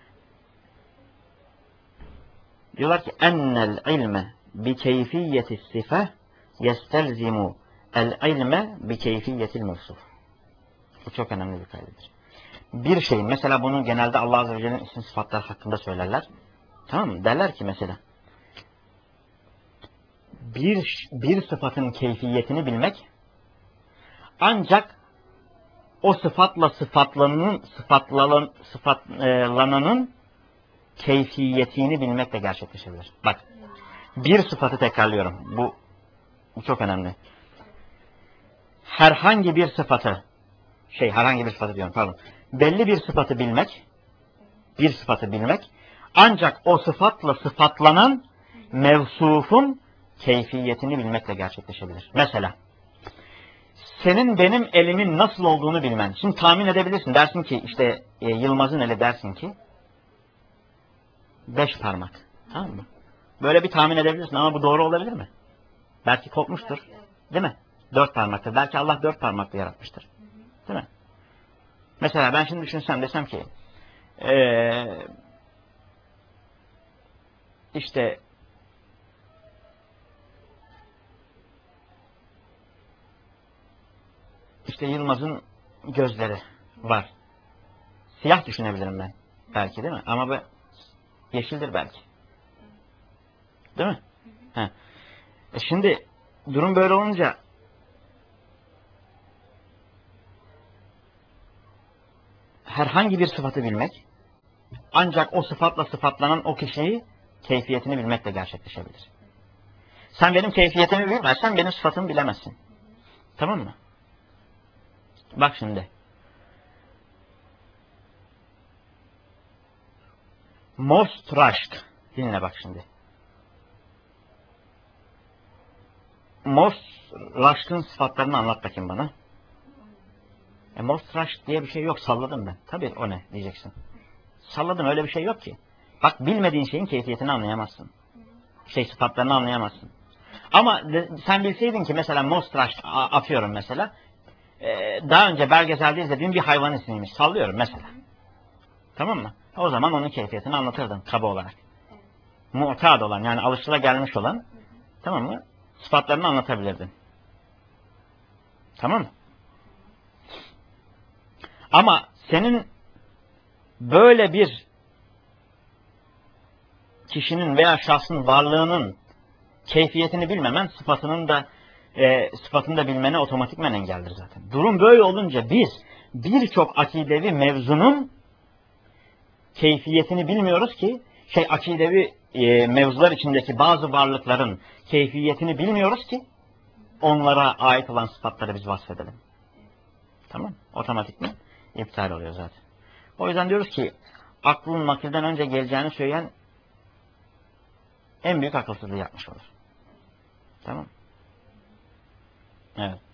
[SPEAKER 1] diyorlar ki ennel ilme bi keyfiyeti sife yestelzimu el ilme bi keyfiyetil mevsuf. Bu çok önemli bir kaydedir. Bir şeyin mesela bunu genelde Allah Azze ve Celle'nin isim sıfatları hakkında söylerler. Tamam mı? Derler ki mesela bir, bir sıfatın keyfiyetini bilmek ancak o sıfatla sıfatlananın sıfatlanan, sıfatlananın keyfiyetini bilmekle gerçekleşebilir. Bak bir sıfatı tekrarlıyorum. Bu, bu çok önemli. Herhangi bir sıfatı şey herhangi bir sıfatı diyorum pardon. Belli bir sıfatı bilmek bir sıfatı bilmek ancak o sıfatla sıfatlanan mevsufun keyfiyetini bilmekle gerçekleşebilir. Mesela senin benim elimin nasıl olduğunu bilmen. Şimdi tahmin edebilirsin. Dersin ki işte e, Yılmaz'ın eli dersin ki beş parmak. Tamam mı? Böyle bir tahmin edebilirsin ama bu doğru olabilir mi? Belki kopmuştur. Değil mi? Dört parmaktır. Belki Allah dört parmakla yaratmıştır. Değil mi? Mesela ben şimdi düşünsem desem ki ee, işte işte Yılmaz'ın gözleri var. Siyah düşünebilirim ben. Belki değil mi? Ama bu yeşildir belki. Değil mi? He. E şimdi durum böyle olunca herhangi bir sıfatı bilmek ancak o sıfatla sıfatlanan o kişiyi keyfiyetini bilmekle gerçekleşebilir. Sen benim keyfiyetimi bilmezsen benim sıfatımı bilemezsin. Tamam mı? Bak şimdi. Most rushed. Dinle bak şimdi. Most rushed'ın sıfatlarını anlat bakayım bana. E most rushed diye bir şey yok. Salladım ben. Tabii o ne diyeceksin. Salladım öyle bir şey yok ki. Bak bilmediğin şeyin keyfiyetini anlayamazsın. Şey sıfatlarını anlayamazsın. Ama de, sen bilseydin ki mesela most rushed atıyorum mesela. E, daha önce belgeselde izlediğim bir hayvan ismiymiş. Sallıyorum mesela. Tamam mı? O zaman onun keyfiyetini anlatırdın kaba olarak. Mu'tad olan yani alışılagelmiş olan. Tamam mı? sıfatlarını anlatabilirdin. Tamam mı? Ama senin böyle bir kişinin veya şahsın varlığının keyfiyetini bilmemen sıfatının da e, sıfatını da bilmeni otomatikmen engeldir zaten. Durum böyle olunca biz birçok akidevi mevzunun keyfiyetini bilmiyoruz ki şey akidevi e, mevzular içindeki bazı varlıkların keyfiyetini bilmiyoruz ki onlara ait olan sıfatları biz vasfedelim. Tamam? Otomatikmen iptal oluyor zaten. O yüzden diyoruz ki aklın nakilden önce geleceğini söyleyen en büyük akılsızlığı yapmış olur. Tamam. Evet.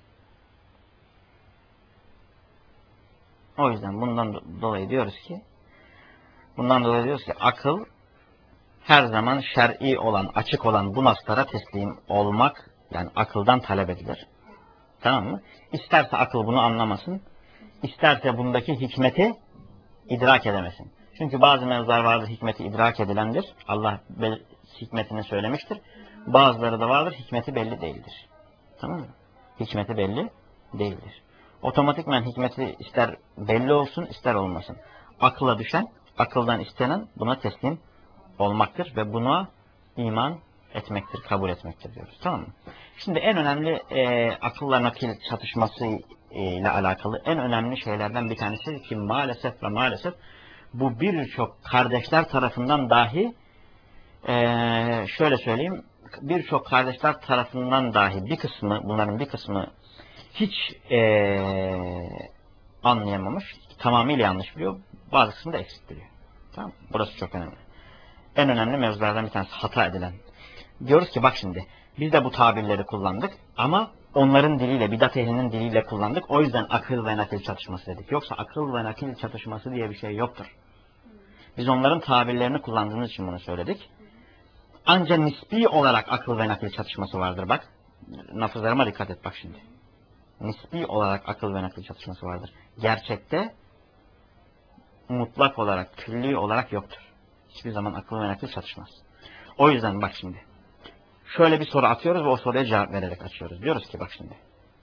[SPEAKER 1] O yüzden bundan dolayı diyoruz ki bundan dolayı diyoruz ki akıl her zaman şer'i olan, açık olan bu naslara teslim olmak yani akıldan talep edilir. Tamam mı? İsterse akıl bunu anlamasın, isterse bundaki hikmeti idrak edemesin. Çünkü bazı mevzular vardır hikmeti idrak edilendir. Allah hikmetini söylemiştir. Bazıları da vardır hikmeti belli değildir. Tamam mı? Hikmeti belli değildir. Otomatikman hikmeti ister belli olsun ister olmasın. Akıla düşen, akıldan istenen buna teslim olmaktır ve buna iman etmektir, kabul etmektir diyoruz. Tamam mı? Şimdi en önemli e, akılla nakil çatışması e, ile alakalı en önemli şeylerden bir tanesi ki maalesef ve maalesef bu birçok kardeşler tarafından dahi e, şöyle söyleyeyim birçok kardeşler tarafından dahi bir kısmı bunların bir kısmı hiç e, anlayamamış, tamamıyla yanlış biliyor, bazı kısmı da eksik biliyor. Tamam? Burası çok önemli. En önemli mevzulardan bir tanesi hata edilen. Diyoruz ki bak şimdi biz de bu tabirleri kullandık ama onların diliyle, bidat ehlinin diliyle kullandık. O yüzden akıl ve nakil çatışması dedik. Yoksa akıl ve nakil çatışması diye bir şey yoktur. Biz onların tabirlerini kullandığımız için bunu söyledik. Ancak nispi olarak akıl ve nakil çatışması vardır bak. Lafızlarıma dikkat et bak şimdi. Nispi olarak akıl ve nakil çatışması vardır. Gerçekte mutlak olarak, külli olarak yoktur. Hiçbir zaman akıl ve nakil çatışmaz. O yüzden bak şimdi. Şöyle bir soru atıyoruz ve o soruya cevap vererek açıyoruz. Diyoruz ki bak şimdi.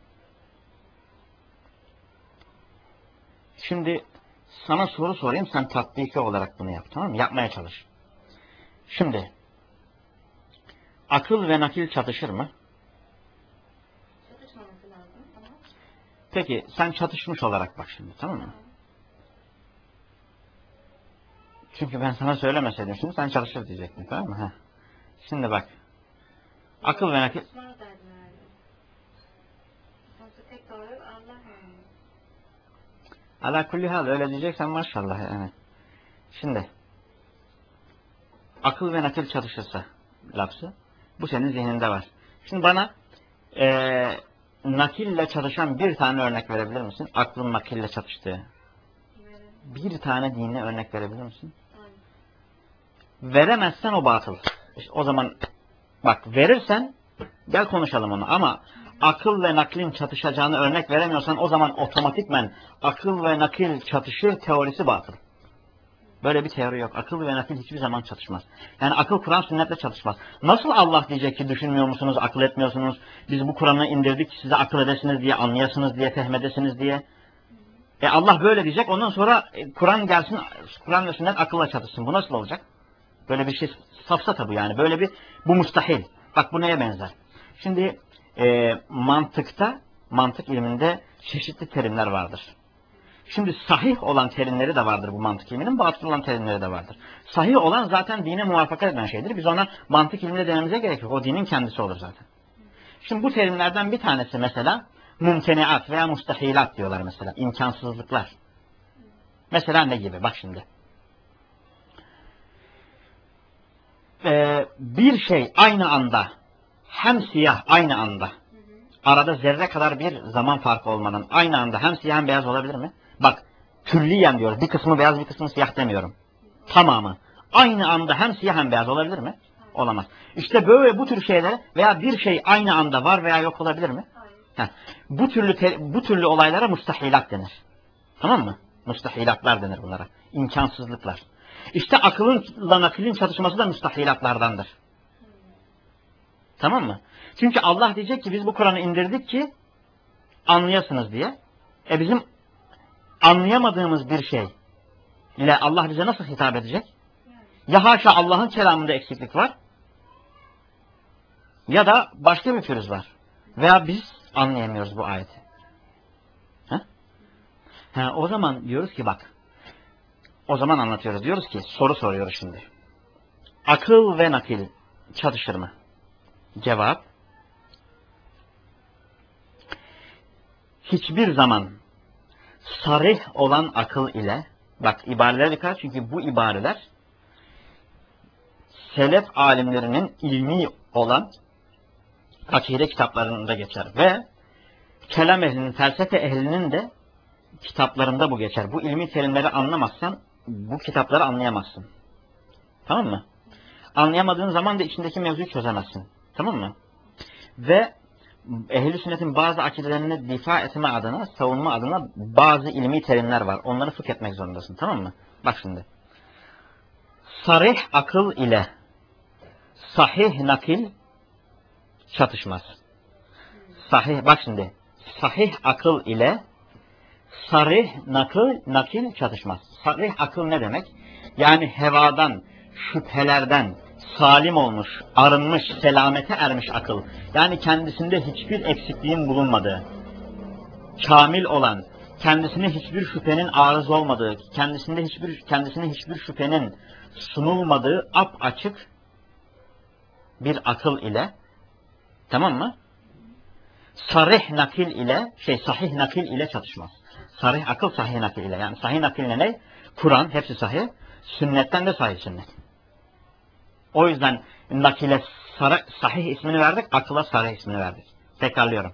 [SPEAKER 1] Şimdi sana soru sorayım sen tatbiki olarak bunu yap, tamam mı? Yapmaya çalış. Şimdi akıl ve nakil çatışır mı?
[SPEAKER 2] Çatışmaması lazım. Tamam.
[SPEAKER 1] Peki sen çatışmış olarak bak şimdi, tamam mı? Çünkü ben sana söylemeseydim şimdi sen çalışır diyecektin, tamam mı? Heh. Şimdi bak. Akıl ve nakil.
[SPEAKER 2] Çatışmaz derdim herhalde. Sonuçta tek doğru Allah yani.
[SPEAKER 1] Ala kulli hal öyle diyeceksen maşallah yani. Şimdi akıl ve nakil çatışırsa lafzı bu senin zihninde var. Şimdi bana ee, nakille çalışan bir tane örnek verebilir misin? Aklın nakille çatıştığı. Bir tane dinle örnek verebilir misin?
[SPEAKER 2] Aynen.
[SPEAKER 1] Veremezsen o batıl. İşte o zaman bak verirsen gel konuşalım onu ama akıl ve naklin çatışacağını örnek veremiyorsan o zaman otomatikmen akıl ve nakil çatışır teorisi batıl. Böyle bir teori yok. Akıl ve nakil hiçbir zaman çatışmaz. Yani akıl Kur'an sünnetle çatışmaz. Nasıl Allah diyecek ki düşünmüyor musunuz, akıl etmiyorsunuz? Biz bu Kur'an'ı indirdik size akıl edesiniz diye, anlayasınız diye, fehmedesiniz diye. E Allah böyle diyecek. Ondan sonra Kur'an gelsin, Kur'an ve sünnet akılla çatışsın. Bu nasıl olacak? Böyle bir şey safsata bu yani. Böyle bir, bu mustahil. Bak bu neye benzer? Şimdi e, mantıkta, mantık ilminde çeşitli terimler vardır. Şimdi sahih olan terimleri de vardır bu mantık ilminin, batıl olan terimleri de vardır. Sahih olan zaten dine muvaffakat eden şeydir. Biz ona mantık ilminde dememize gerek yok. O dinin kendisi olur zaten. Şimdi bu terimlerden bir tanesi mesela mumteniat veya mustahilat diyorlar mesela. İmkansızlıklar. Mesela ne gibi? Bak şimdi. Ee, bir şey aynı anda hem siyah aynı anda arada zerre kadar bir zaman farkı olmadan aynı anda hem siyah hem beyaz olabilir mi? Bak külliyen diyoruz. Bir kısmı beyaz bir kısmı siyah demiyorum. Tamamı. Aynı anda hem siyah hem beyaz olabilir mi? Olamaz. İşte böyle bu tür şeyler veya bir şey aynı anda var veya yok olabilir mi? Heh. Bu türlü te, bu türlü olaylara mustahilat denir. Tamam mı? Mustahilatlar denir bunlara. İmkansızlıklar. İşte akılınla naklin çatışması da mustahilatlardandır. Tamam mı? Çünkü Allah diyecek ki biz bu Kur'an'ı indirdik ki anlayasınız diye. E bizim anlayamadığımız bir şey ile Allah bize nasıl hitap edecek? Ya haşa Allah'ın kelamında eksiklik var ya da başka bir pürüz var. Veya biz anlayamıyoruz bu ayeti. Ha? Ha, o zaman diyoruz ki bak, o zaman anlatıyoruz. Diyoruz ki soru soruyoruz şimdi. Akıl ve nakil çatışır mı? Cevap: hiçbir zaman sarih olan akıl ile, bak ibarelere dikkat, çünkü bu ibareler selef alimlerinin ilmi olan akide kitaplarında geçer ve kelam ehlinin, felsefe ehlinin de kitaplarında bu geçer. Bu ilmi terimleri anlamazsan bu kitapları anlayamazsın. Tamam mı? Anlayamadığın zaman da içindeki mevzuyu çözemezsin. Tamam mı? Ve ehl-i sünnetin bazı akidelerini difa etme adına, savunma adına bazı ilmi terimler var. Onları fıkh etmek zorundasın. Tamam mı? Bak şimdi. Sarih akıl ile sahih nakil çatışmaz. Sahih, bak şimdi. Sahih akıl ile sarih nakil, nakil çatışmaz. Sarih akıl ne demek? Yani hevadan, şüphelerden salim olmuş, arınmış, selamete ermiş akıl. Yani kendisinde hiçbir eksikliğin bulunmadığı, kamil olan, kendisine hiçbir şüphenin arız olmadığı, kendisinde hiçbir kendisine hiçbir şüphenin sunulmadığı apaçık bir akıl ile, tamam mı? Sarih nakil ile, şey sahih nakil ile çatışmaz. Sarih akıl sahih nakil ile. Yani sahih nakil ile ne? Kur'an hepsi sahih, sünnetten de sahih sünnet. O yüzden nakile sahih ismini verdik, akıla sarih ismini verdik. Tekrarlıyorum.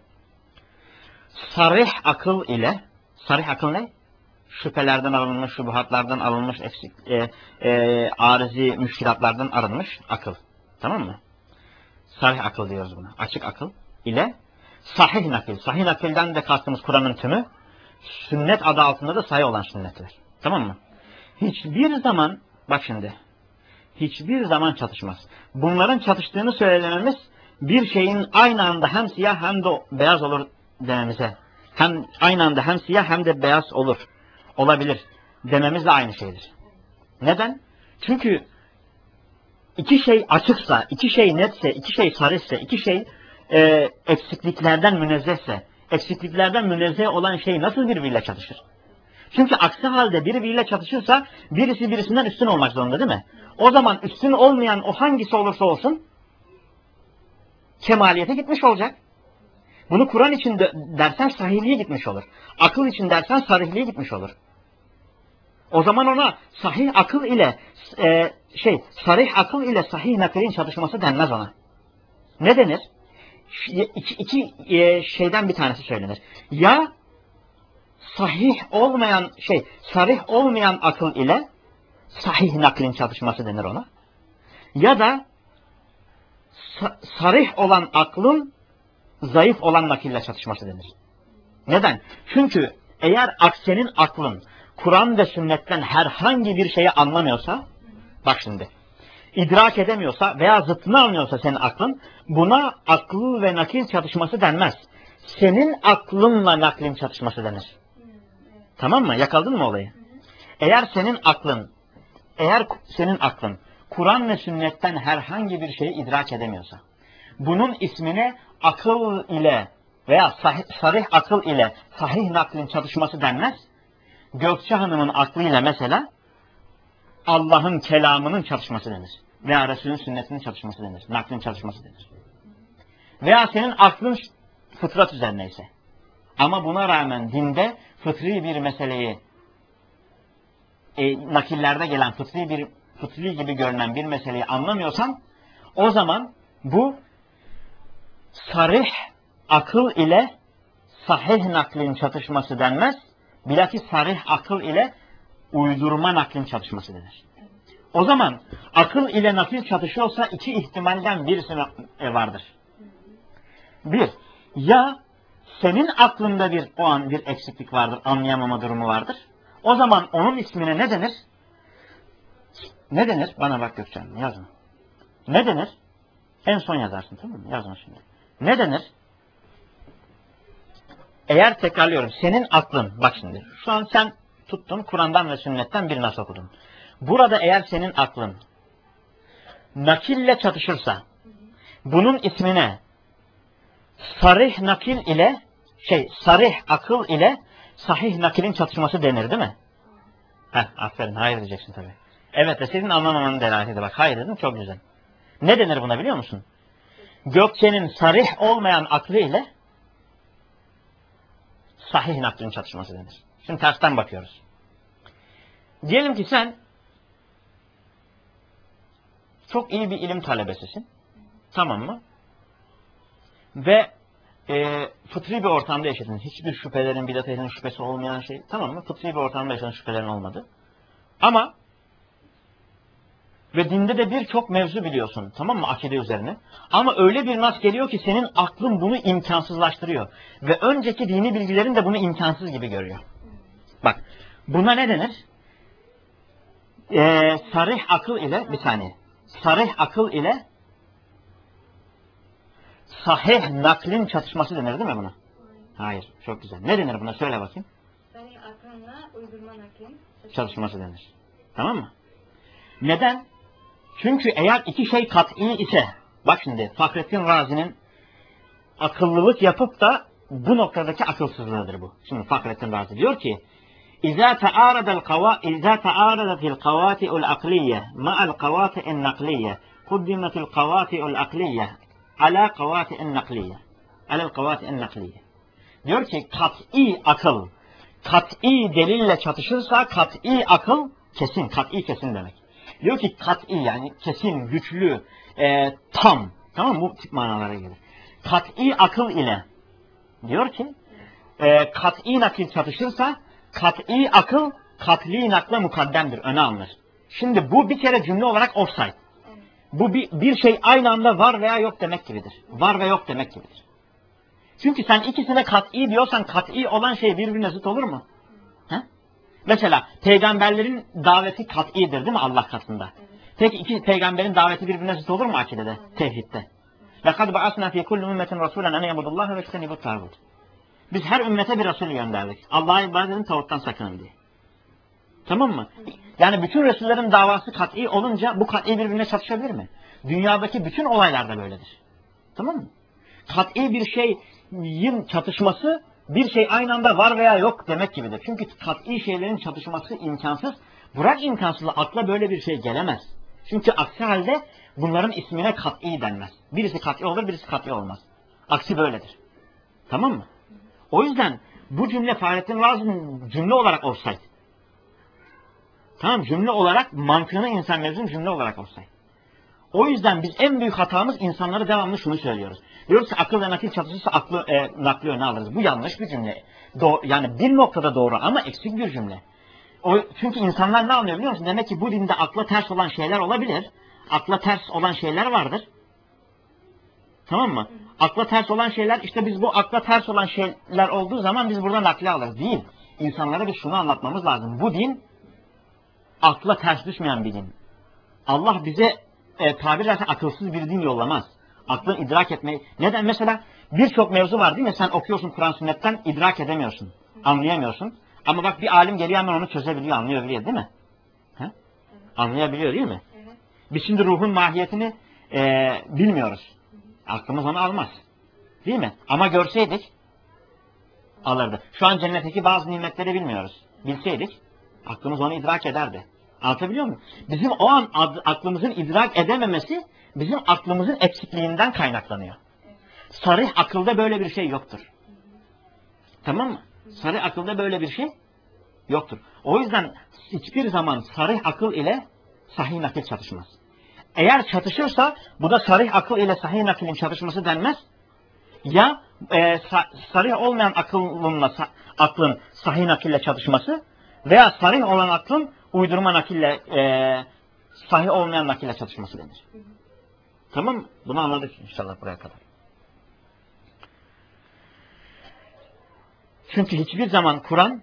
[SPEAKER 1] Sarih akıl ile, sarih akıl ne? Şüphelerden arınmış, şubuhatlardan arınmış, eksik, e, e, arizi müşkilatlardan arınmış akıl. Tamam mı? Sarih akıl diyoruz buna. Açık akıl ile sahih nakil. Sahih nakilden de kastımız Kur'an'ın tümü. Sünnet adı altında da sahih olan sünnetler. Tamam mı? Hiçbir zaman, bak şimdi, hiçbir zaman çatışmaz. Bunların çatıştığını söylememiz bir şeyin aynı anda hem siyah hem de beyaz olur dememize. Hem aynı anda hem siyah hem de beyaz olur. Olabilir dememizle aynı şeydir. Neden? Çünkü iki şey açıksa, iki şey netse, iki şey sarışsa, iki şey e, eksikliklerden münezzehse, eksikliklerden münezzeh olan şey nasıl birbiriyle çatışır? Çünkü aksi halde biri biriyle çatışırsa birisi birisinden üstün olmak zorunda değil mi? O zaman üstün olmayan o hangisi olursa olsun kemaliyete gitmiş olacak. Bunu Kur'an için de dersen sahihliğe gitmiş olur. Akıl için dersen sarihliğe gitmiş olur. O zaman ona sahih akıl ile e, şey sarih akıl ile sahih naklin çatışması denmez ona. Ne denir? İki, iki e, şeyden bir tanesi söylenir. Ya sahih olmayan şey, sarih olmayan akıl ile sahih naklin çatışması denir ona. Ya da sa sarih olan aklın zayıf olan nakille çatışması denir. Neden? Çünkü eğer senin aklın Kur'an ve sünnetten herhangi bir şeyi anlamıyorsa, bak şimdi, idrak edemiyorsa veya zıttını anlıyorsa senin aklın, buna akıl ve nakil çatışması denmez. Senin aklınla naklin çatışması denir. Tamam mı? Yakaladın mı olayı? Eğer senin aklın, eğer senin aklın Kur'an ve sünnetten herhangi bir şeyi idrak edemiyorsa, bunun ismine akıl ile veya sahih, sarih akıl ile sahih naklin çatışması denmez. Gökçe Hanım'ın aklıyla mesela Allah'ın kelamının çatışması denir. Veya Resul'ün sünnetinin çatışması denir. Naklin çatışması denir. Veya senin aklın fıtrat üzerineyse. Ama buna rağmen dinde fıtri bir meseleyi, e, nakillerde gelen fıtri bir fıtri gibi görünen bir meseleyi anlamıyorsan, o zaman bu sarih akıl ile sahih naklin çatışması denmez. Bilakis sarih akıl ile uydurma naklin çatışması denir. O zaman akıl ile nakil çatışıyorsa iki ihtimalden birisi vardır. Bir, ya senin aklında bir o an bir eksiklik vardır, anlayamama durumu vardır. O zaman onun ismine ne denir? Ne denir? Bana bak Gökçen, yazma. Ne denir? En son yazarsın, tamam mı? Yazma şimdi. Ne denir? Eğer tekrarlıyorum, senin aklın, bak şimdi, şu an sen tuttun Kur'an'dan ve sünnetten bir nas okudun. Burada eğer senin aklın nakille çatışırsa, bunun ismine sarih nakil ile, şey, sarih akıl ile sahih nakilin çatışması denir değil mi? Heh, aferin, hayır diyeceksin tabii. Evet deseydin anlamamanın delaleti. Bak hayır dedim, çok güzel. Ne denir buna biliyor musun? Gökçe'nin sarih olmayan aklı ile sahih naklin çatışması denir. Şimdi tersten bakıyoruz. Diyelim ki sen çok iyi bir ilim talebesisin. Tamam mı? Ve e, fıtri bir ortamda yaşadın. Hiçbir şüphelerin, bidat ehlinin şüphesi olmayan şey. Tamam mı? Fıtri bir ortamda yaşadın, şüphelerin olmadı. Ama ve dinde de birçok mevzu biliyorsun. Tamam mı? Akide üzerine. Ama öyle bir nas geliyor ki senin aklın bunu imkansızlaştırıyor. Ve önceki dini bilgilerin de bunu imkansız gibi görüyor. Bak. Buna ne denir? Ee, sarih akıl ile, bir saniye. Sarih akıl ile sahih naklin çatışması denir değil mi buna? Hayır. Çok güzel. Ne denir buna? Söyle bakayım.
[SPEAKER 2] Senin aklınla uydurma naklin
[SPEAKER 1] Çalışması denir. Tamam mı? Neden? Çünkü eğer iki şey kat'i ise, bak şimdi Fahrettin Razi'nin akıllılık yapıp da bu noktadaki akılsızlığıdır bu. Şimdi Fahrettin Razi diyor ki İzâ teâradel kavâ İzâ teâradetil kavâti'ul akliyye ma'al kavâti'in nakliyye kuddimetil kavâti'ul akliyye alâ kavâti'in nakliyye alâ kavâti'in nakliyye. Diyor ki kat'i akıl kat'i delille çatışırsa kat'i akıl kesin, kat'i kesin demek. Diyor ki kat'i yani kesin, güçlü, e, tam. Tamam mı? Bu tip manalara gelir. Kat'i akıl ile diyor ki e, kat'i nakil çatışırsa kat'i akıl kat'i nakla mukaddemdir. Öne alınır. Şimdi bu bir kere cümle olarak offside. Bu bir, bir şey aynı anda var veya yok demek gibidir. Var ve yok demek gibidir. Çünkü sen ikisine kat'i diyorsan kat'i olan şey birbirine zıt olur mu? He? Mesela peygamberlerin daveti kat'idir değil mi Allah katında? Peki iki peygamberin daveti birbirine zıt olur mu akidede, tevhidde? وَقَدْ بَعَثْنَا فِي كُلِّ اُمَّةٍ رَسُولًا اَنَ يَعْبُدُ اللّٰهَ وَاجْتَنِبُوا الطَّاغُوتَ. Biz her ümmete bir Resul gönderdik. Allah'a ibadet edin, tağuttan sakının diye. Tamam mı? Yani bütün Resullerin davası kat'i olunca bu kat'i birbirine çatışabilir mi? Dünyadaki bütün olaylarda böyledir. Tamam mı? Kat'i bir şeyin çatışması bir şey aynı anda var veya yok demek gibidir. Çünkü kat'i şeylerin çatışması imkansız. Bırak imkansızlığı, akla böyle bir şey gelemez. Çünkü aksi halde bunların ismine kat'i denmez. Birisi kat'i olur, birisi kat'i olmaz. Aksi böyledir. Tamam mı? O yüzden bu cümle Fahrettin Razi'nin cümle olarak olsaydı. Tamam, cümle olarak mantığını insan mevzunun cümle olarak olsaydı. O yüzden biz en büyük hatamız insanlara devamlı şunu söylüyoruz. Diyoruz ki akıl ve nakil çatışırsa aklı e, nakli öne alırız. Bu yanlış bir cümle. Do yani bir noktada doğru ama eksik bir cümle. O, çünkü insanlar ne anlıyor biliyor musun? Demek ki bu dinde akla ters olan şeyler olabilir. Akla ters olan şeyler vardır. Tamam mı? Akla ters olan şeyler, işte biz bu akla ters olan şeyler olduğu zaman biz buradan nakli alırız. Değil. İnsanlara biz şunu anlatmamız lazım. Bu din akla ters düşmeyen bir din. Allah bize e, tabir edersen akılsız bir din yollamaz. Aklın idrak etmeyi. Neden? Mesela birçok mevzu var değil mi? Sen okuyorsun Kur'an sünnetten, idrak edemiyorsun. Anlayamıyorsun. Ama bak bir alim geliyor hemen onu çözebiliyor, anlayabiliyor değil mi? He? Evet. Anlayabiliyor değil mi? Evet. Biz şimdi ruhun mahiyetini e, bilmiyoruz. Aklımız onu almaz. Değil mi? Ama görseydik alırdı. Şu an cennetteki bazı nimetleri bilmiyoruz. Bilseydik aklımız onu idrak ederdi. Anlatabiliyor muyum? Bizim o an aklımızın idrak edememesi bizim aklımızın eksikliğinden kaynaklanıyor. Sarih akılda böyle bir şey yoktur. Tamam mı? Sarih akılda böyle bir şey yoktur. O yüzden hiçbir zaman sarih akıl ile sahih nakil çatışmaz. Eğer çatışırsa bu da sarih akıl ile sahih nakilin çatışması denmez. Ya e, sa sarih olmayan akıllınla sa aklın sahih nakille çatışması veya sarih olan aklın uydurma nakille e, sahih olmayan nakille çatışması denir. Hı hı. Tamam mı? Bunu anladık inşallah buraya kadar. Çünkü hiçbir zaman Kur'an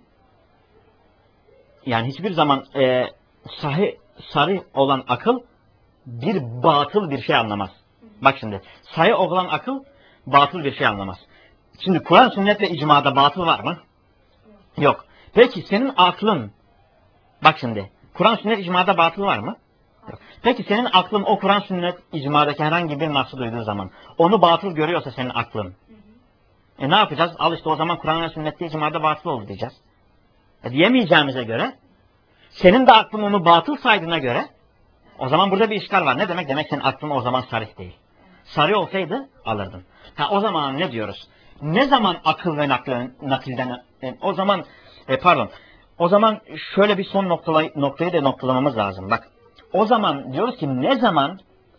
[SPEAKER 1] yani hiçbir zaman e, sahih, sarih olan akıl bir batıl bir şey anlamaz. Hı hı. Bak şimdi sayı olan akıl batıl bir şey anlamaz. Şimdi Kur'an, sünnet ve icmada batıl var mı? Yok. Peki senin aklın, bak şimdi Kur'an, sünnet, icmada batıl var mı? Yok. Peki senin aklın o Kur'an, sünnet, icmadaki herhangi bir nasıl duyduğu zaman onu batıl görüyorsa senin aklın, e ne yapacağız? Al işte o zaman Kur'an ve sünnette, icmada batıl oldu diyeceğiz. E diyemeyeceğimize göre, senin de aklın onu batıl saydığına göre, o zaman burada bir işgal var. Ne demek? Demek senin aklın o zaman sarih değil. Sarih olsaydı alırdın. Ha, o zaman ne diyoruz? Ne zaman akıl ve naklen, nakilden, e, o zaman e, pardon, o zaman şöyle bir son noktayı, noktayı da noktalamamız lazım. Bak, o zaman diyoruz ki ne zaman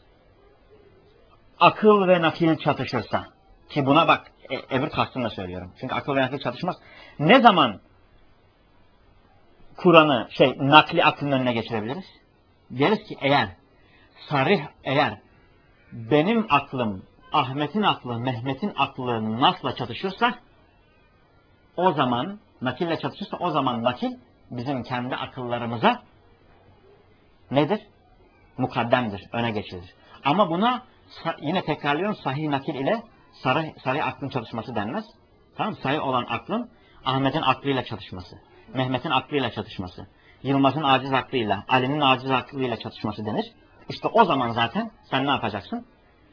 [SPEAKER 1] akıl ve nakil çatışırsa, ki buna bak e, öbür kastımla söylüyorum. Çünkü akıl ve nakil çatışmaz. Ne zaman Kur'an'ı şey nakli aklın önüne geçirebiliriz? Deriz ki eğer sarih, eğer benim aklım Ahmet'in aklı, Mehmet'in aklı nasla çatışırsa, o zaman nakille çatışırsa, o zaman nakil bizim kendi akıllarımıza nedir? Mukaddemdir, öne geçilir. Ama buna yine tekrarlıyorum, sahih nakil ile sarih, sarih aklın çalışması denmez. Tamam mı? Sahih olan aklın Ahmet'in aklıyla çalışması, Mehmet'in aklıyla çatışması, Yılmaz'ın aciz aklıyla, Ali'nin aciz aklıyla çatışması denir. İşte o zaman zaten sen ne yapacaksın?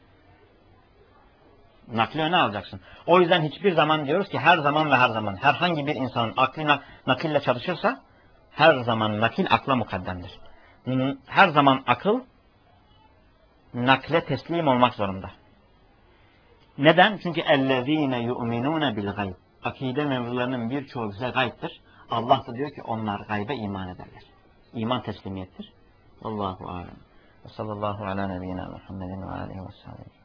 [SPEAKER 1] Nakli öne alacaksın. O yüzden hiçbir zaman diyoruz ki her zaman ve her zaman herhangi bir insanın aklına nakille çalışırsa her zaman nakil akla mukaddemdir. Her zaman akıl nakle teslim olmak zorunda. Neden? Çünkü اَلَّذ۪ينَ يُؤْمِنُونَ بِالْغَيْبِ Akide mevzularının birçoğu bize gaybdir. Allah da diyor ki onlar gaybe iman ederler. İman teslimiyettir. Allahu alem. Ve sallallahu ala nebiyyina Muhammedin ve aleyhi ve sellem.